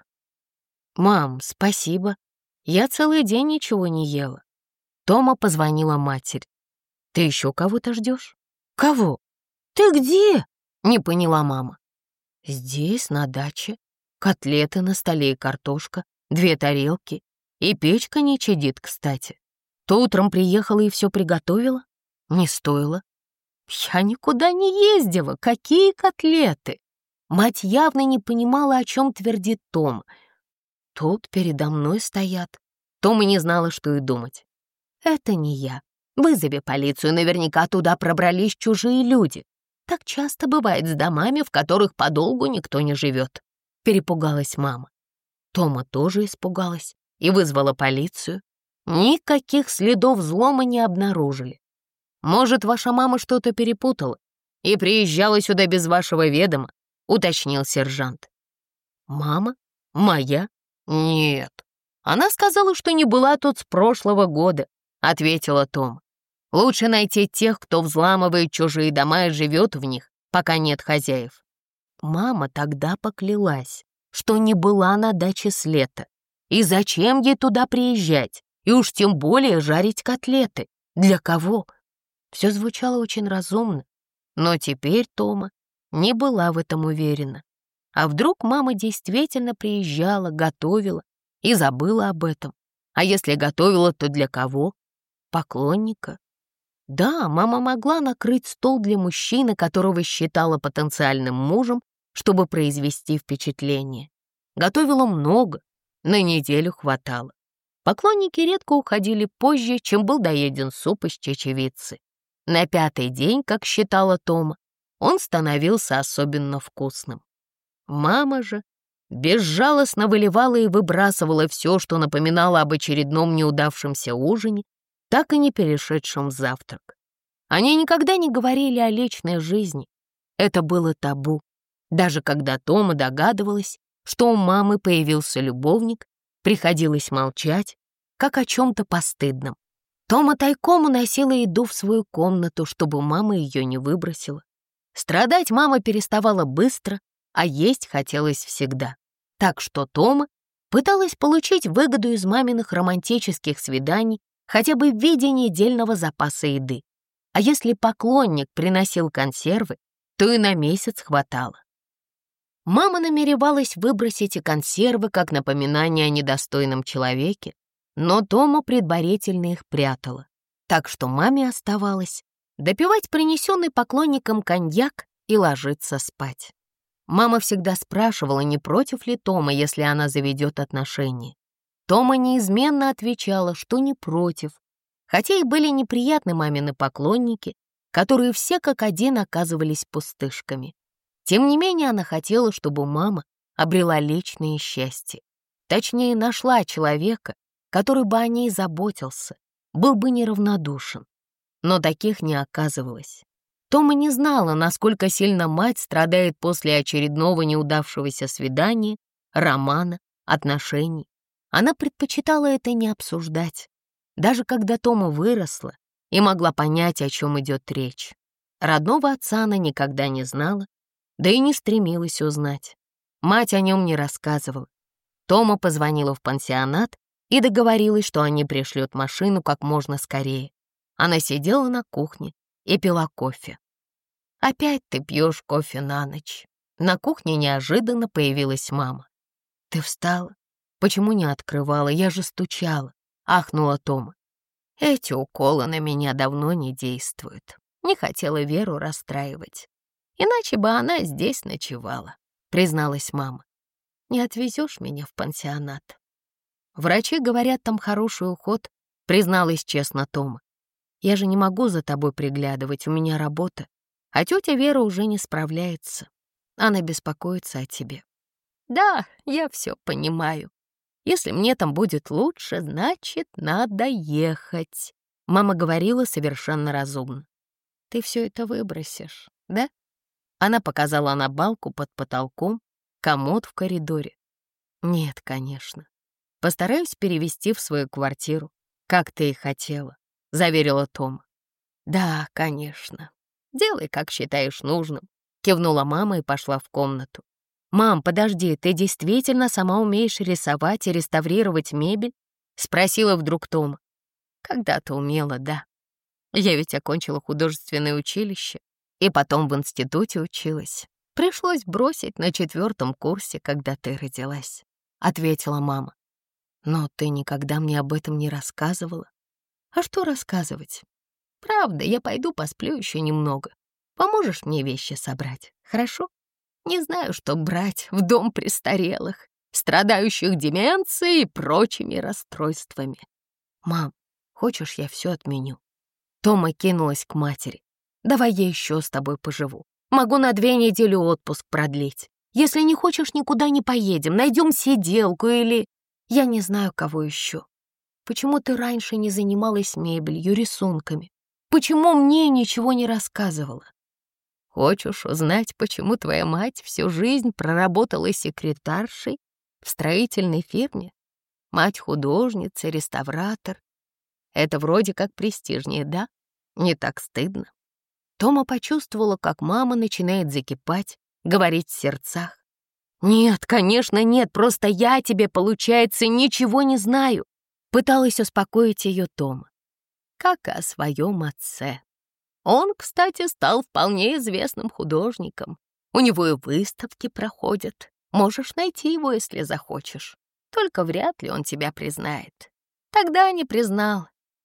«Мам, спасибо. Я целый день ничего не ела». Тома позвонила матери. «Ты еще кого-то ждешь?» «Кого? Ты где?» — не поняла мама. «Здесь, на даче. Котлеты на столе и картошка, две тарелки. И печка не чадит, кстати. То утром приехала и все приготовила? Не стоило. Я никуда не ездила. Какие котлеты?» Мать явно не понимала, о чем твердит Том. Тут передо мной стоят. Тома не знала, что и думать. «Это не я. Вызови полицию, наверняка туда пробрались чужие люди. Так часто бывает с домами, в которых подолгу никто не живет». Перепугалась мама. Тома тоже испугалась и вызвала полицию. Никаких следов взлома не обнаружили. «Может, ваша мама что-то перепутала и приезжала сюда без вашего ведома?» — уточнил сержант. «Мама? Моя? Нет. Она сказала, что не была тут с прошлого года», — ответила Том. «Лучше найти тех, кто взламывает чужие дома и живет в них, пока нет хозяев». Мама тогда поклялась, что не была на даче с лета. И зачем ей туда приезжать? И уж тем более жарить котлеты. Для кого? Все звучало очень разумно. Но теперь Тома не была в этом уверена. А вдруг мама действительно приезжала, готовила и забыла об этом? А если готовила, то для кого? Поклонника? Да, мама могла накрыть стол для мужчины, которого считала потенциальным мужем, чтобы произвести впечатление. Готовила много, на неделю хватало. Поклонники редко уходили позже, чем был доеден суп из чечевицы. На пятый день, как считала Тома, он становился особенно вкусным. Мама же безжалостно выливала и выбрасывала все, что напоминало об очередном неудавшемся ужине, так и не перешедшем в завтрак. Они никогда не говорили о личной жизни. Это было табу. Даже когда Тома догадывалась, что у мамы появился любовник, приходилось молчать, как о чем-то постыдном. Тома тайком уносила еду в свою комнату, чтобы мама ее не выбросила. Страдать мама переставала быстро, а есть хотелось всегда. Так что Тома пыталась получить выгоду из маминых романтических свиданий хотя бы в виде недельного запаса еды. А если поклонник приносил консервы, то и на месяц хватало. Мама намеревалась выбросить и консервы как напоминание о недостойном человеке, но Тома предварительно их прятала. Так что маме оставалось допивать принесенный поклонникам коньяк и ложиться спать. Мама всегда спрашивала, не против ли Тома, если она заведет отношения. Тома неизменно отвечала, что не против, хотя и были неприятны мамины поклонники, которые все как один оказывались пустышками. Тем не менее, она хотела, чтобы мама обрела личное счастье. Точнее, нашла человека, который бы о ней заботился, был бы неравнодушен. Но таких не оказывалось. Тома не знала, насколько сильно мать страдает после очередного неудавшегося свидания, романа, отношений. Она предпочитала это не обсуждать, даже когда Тома выросла и могла понять, о чем идет речь. Родного отца она никогда не знала, да и не стремилась узнать. Мать о нем не рассказывала. Тома позвонила в пансионат и договорилась, что они пришлют машину как можно скорее. Она сидела на кухне и пила кофе. «Опять ты пьешь кофе на ночь». На кухне неожиданно появилась мама. «Ты встала? Почему не открывала? Я же стучала», — ахнула Тома. «Эти уколы на меня давно не действуют. Не хотела Веру расстраивать. Иначе бы она здесь ночевала», — призналась мама. Не отвезешь меня в пансионат? Врачи говорят, там хороший уход, призналась честно Тома. Я же не могу за тобой приглядывать, у меня работа. А тетя Вера уже не справляется. Она беспокоится о тебе. Да, я все понимаю. Если мне там будет лучше, значит, надо ехать. Мама говорила совершенно разумно. Ты все это выбросишь, да? Она показала на балку под потолком, комод в коридоре. Нет, конечно. Постараюсь перевести в свою квартиру, как ты и хотела, заверила Тома. Да, конечно. Делай, как считаешь нужным, кивнула мама и пошла в комнату. «Мам, подожди, ты действительно сама умеешь рисовать и реставрировать мебель?» — спросила вдруг Тома. «Когда-то умела, да. Я ведь окончила художественное училище и потом в институте училась. Пришлось бросить на четвертом курсе, когда ты родилась», — ответила мама. «Но ты никогда мне об этом не рассказывала». «А что рассказывать? Правда, я пойду посплю еще немного. Поможешь мне вещи собрать, хорошо? Не знаю, что брать в дом престарелых, страдающих деменцией и прочими расстройствами. Мам, хочешь, я все отменю?» Тома кинулась к матери. «Давай я еще с тобой поживу. Могу на две недели отпуск продлить. Если не хочешь, никуда не поедем. Найдем сиделку или... Я не знаю, кого еще. Почему ты раньше не занималась мебелью, рисунками? Почему мне ничего не рассказывала? Хочешь узнать, почему твоя мать всю жизнь проработала секретаршей в строительной фирме? Мать художница, реставратор. Это вроде как престижнее, да? Не так стыдно. Тома почувствовала, как мама начинает закипать, говорить в сердцах. «Нет, конечно, нет, просто я о тебе, получается, ничего не знаю», пыталась успокоить ее Тома. Как и о своем отце. Он, кстати, стал вполне известным художником. У него и выставки проходят. Можешь найти его, если захочешь. Только вряд ли он тебя признает. Тогда не признал.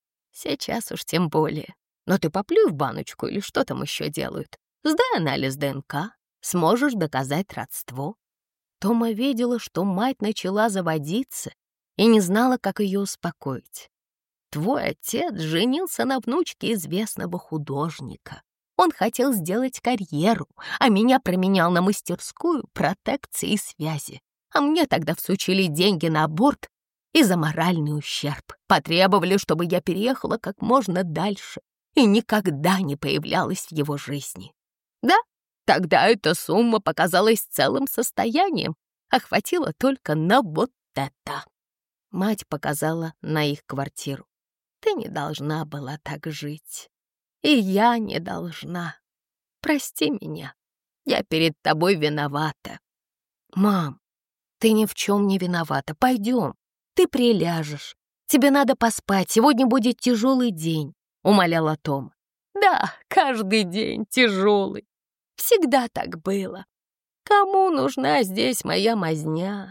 Сейчас уж тем более. Но ты поплюй в баночку или что там еще делают. Сдай анализ ДНК. Сможешь доказать родство. Тома видела, что мать начала заводиться и не знала, как ее успокоить. Твой отец женился на внучке известного художника. Он хотел сделать карьеру, а меня променял на мастерскую протекции и связи. А мне тогда всучили деньги на аборт и за моральный ущерб. Потребовали, чтобы я переехала как можно дальше и никогда не появлялась в его жизни. Да, тогда эта сумма показалась целым состоянием, а хватило только на вот это. Мать показала на их квартиру. Ты не должна была так жить. И я не должна. Прости меня. Я перед тобой виновата. Мам, ты ни в чем не виновата. Пойдем. Ты приляжешь. Тебе надо поспать. Сегодня будет тяжелый день, умоляла Тома. Да, каждый день тяжелый. Всегда так было. Кому нужна здесь моя мазня?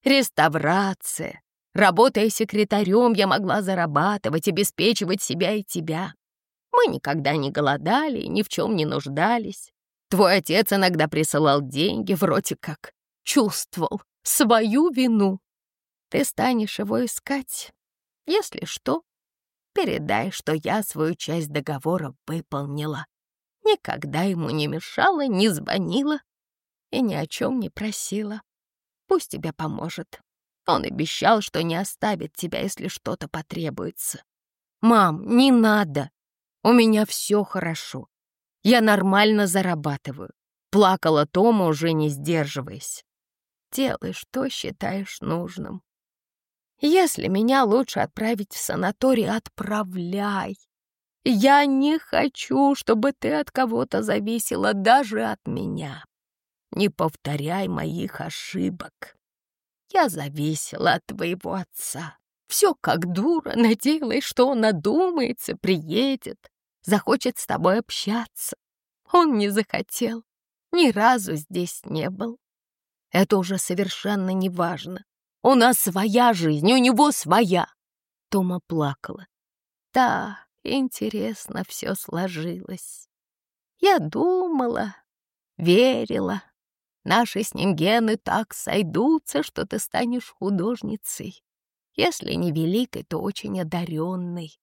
Реставрация. Работая секретарем, я могла зарабатывать, обеспечивать себя и тебя. Мы никогда не голодали и ни в чем не нуждались. Твой отец иногда присылал деньги, вроде как чувствовал свою вину. Ты станешь его искать. Если что, передай, что я свою часть договора выполнила. Никогда ему не мешала, не звонила и ни о чем не просила. Пусть тебе поможет. Он обещал, что не оставит тебя, если что-то потребуется. Мам, не надо. У меня все хорошо. Я нормально зарабатываю. Плакала Тома, уже не сдерживаясь. Делай, что считаешь нужным. Если меня лучше отправить в санаторий, отправляй. Я не хочу, чтобы ты от кого-то зависела, даже от меня. Не повторяй моих ошибок. Я зависела от твоего отца. Все как дура, надеялась, что он одумается, приедет, захочет с тобой общаться. Он не захотел, ни разу здесь не был. Это уже совершенно не важно. У нас своя жизнь, у него своя. Тома плакала. Да, интересно все сложилось. Я думала, верила, Наши с ним гены так сойдутся, что ты станешь художницей. Если не великой, то очень одаренной.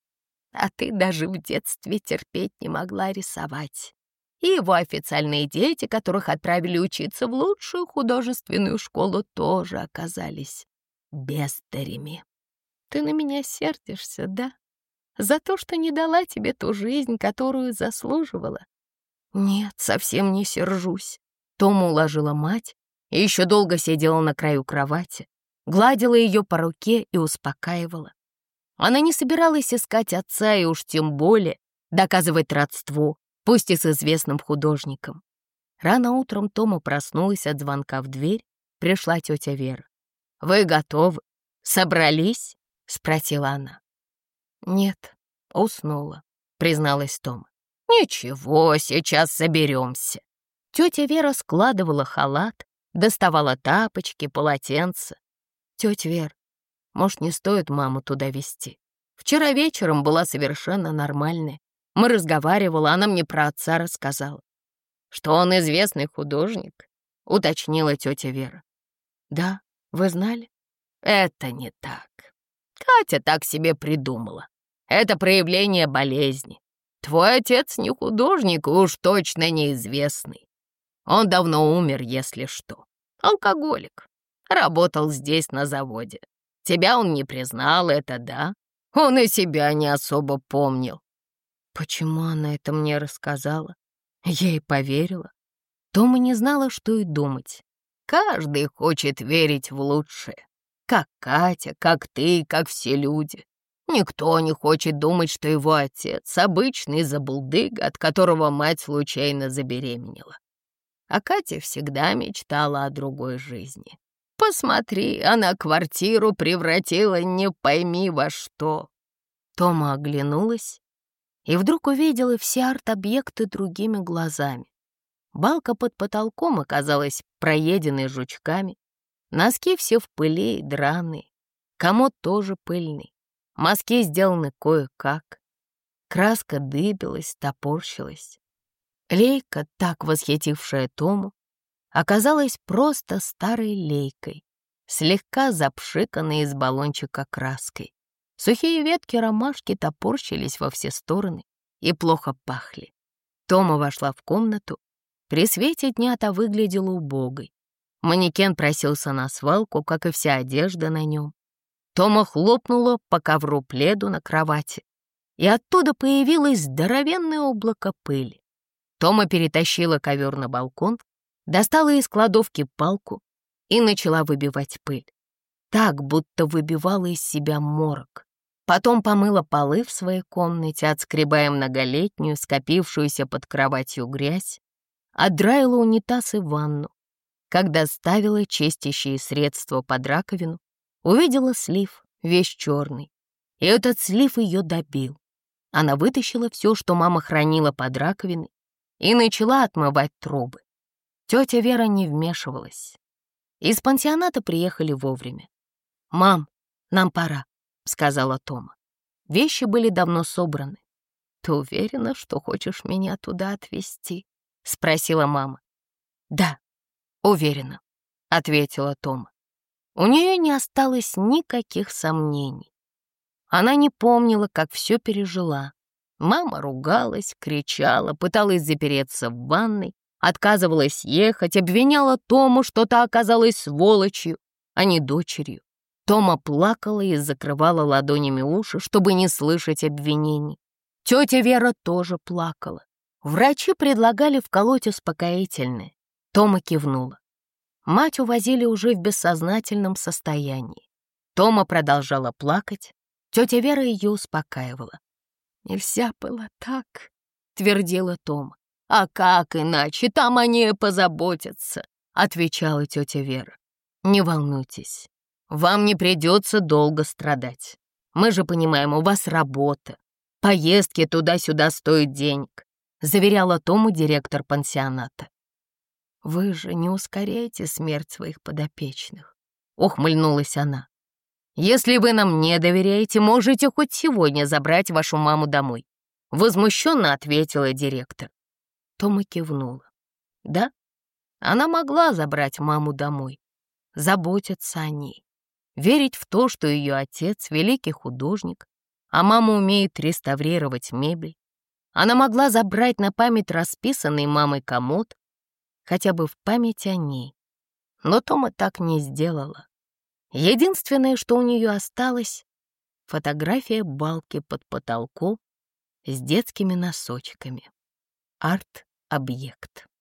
А ты даже в детстве терпеть не могла рисовать. И его официальные дети, которых отправили учиться в лучшую художественную школу, тоже оказались бездарями. Ты на меня сердишься, да? За то, что не дала тебе ту жизнь, которую заслуживала? Нет, совсем не сержусь. Тома уложила мать и еще долго сидела на краю кровати, гладила ее по руке и успокаивала. Она не собиралась искать отца и уж тем более доказывать родство, пусть и с известным художником. Рано утром Тома проснулась от звонка в дверь, пришла тетя Вера. «Вы готовы? Собрались?» — спросила она. «Нет, уснула», — призналась Тома. «Ничего, сейчас соберемся». Тетя Вера складывала халат, доставала тапочки, полотенце. «Тетя Вер, может, не стоит маму туда везти? Вчера вечером была совершенно нормальная. Мы разговаривали, она мне про отца рассказала». «Что он известный художник?» — уточнила тетя Вера. «Да, вы знали?» «Это не так. Катя так себе придумала. Это проявление болезни. Твой отец не художник и уж точно неизвестный. Он давно умер, если что. Алкоголик. Работал здесь на заводе. Тебя он не признал, это да. Он и себя не особо помнил». Почему она это мне рассказала? Я ей поверила. Тома не знала, что и думать. Каждый хочет верить в лучшее. Как Катя, как ты, как все люди. Никто не хочет думать, что его отец — обычный забулдыга, от которого мать случайно забеременела. А Катя всегда мечтала о другой жизни. Посмотри, она квартиру превратила не пойми во что. Тома оглянулась и вдруг увидела все арт-объекты другими глазами. Балка под потолком оказалась проеденной жучками, носки все в пыли и драные, комод тоже пыльный, мазки сделаны кое-как, краска дыбилась, топорщилась. Лейка, так восхитившая Тому, оказалась просто старой лейкой, слегка запшиканной из баллончика краской. Сухие ветки ромашки топорщились во все стороны и плохо пахли. Тома вошла в комнату. При свете дня-то выглядела убогой. Манекен просился на свалку, как и вся одежда на нем. Тома хлопнула по ковру пледу на кровати, и оттуда появилось здоровенное облако пыли. Тома перетащила ковер на балкон, достала из кладовки палку и начала выбивать пыль. Так, будто выбивала из себя морок. Потом помыла полы в своей комнате, отскребая многолетнюю, скопившуюся под кроватью грязь, отдраила унитаз и ванну. Когда ставила чистящие средства под раковину, увидела слив, весь черный, и этот слив ее добил. Она вытащила все, что мама хранила под раковиной, и начала отмывать трубы. Тетя Вера не вмешивалась. Из пансионата приехали вовремя. «Мам, нам пора», — сказала Тома. Вещи были давно собраны. «Ты уверена, что хочешь меня туда отвезти?» — спросила мама. «Да, уверена», — ответила Тома. У нее не осталось никаких сомнений. Она не помнила, как все пережила. Мама ругалась, кричала, пыталась запереться в ванной, отказывалась ехать, обвиняла Тому, что та оказалась сволочью, а не дочерью. Тома плакала и закрывала ладонями уши, чтобы не слышать обвинений. Тетя Вера тоже плакала. Врачи предлагали вколоть успокоительное. Тома кивнула. Мать увозили уже в бессознательном состоянии. Тома продолжала плакать. Тетя Вера ее успокаивала. «Нельзя было так», — твердила Тома. «А как иначе? Там о ней позаботятся», — отвечала тетя Вера. «Не волнуйтесь, вам не придется долго страдать. Мы же понимаем, у вас работа. Поездки туда-сюда стоят денег», — заверяла Тому директор пансионата. «Вы же не ускоряете смерть своих подопечных», — ухмыльнулась она. «Если вы нам не доверяете, можете хоть сегодня забрать вашу маму домой», — возмущенно ответила директор. Тома кивнула. «Да, Она могла забрать маму домой, заботиться о ней, верить в то, что ее отец — великий художник, а мама умеет реставрировать мебель. Она могла забрать на память расписанный мамой комод, хотя бы в память о ней. Но Тома так не сделала. Единственное, что у нее осталось — фотография балки под потолком с детскими носочками. Арт-объект.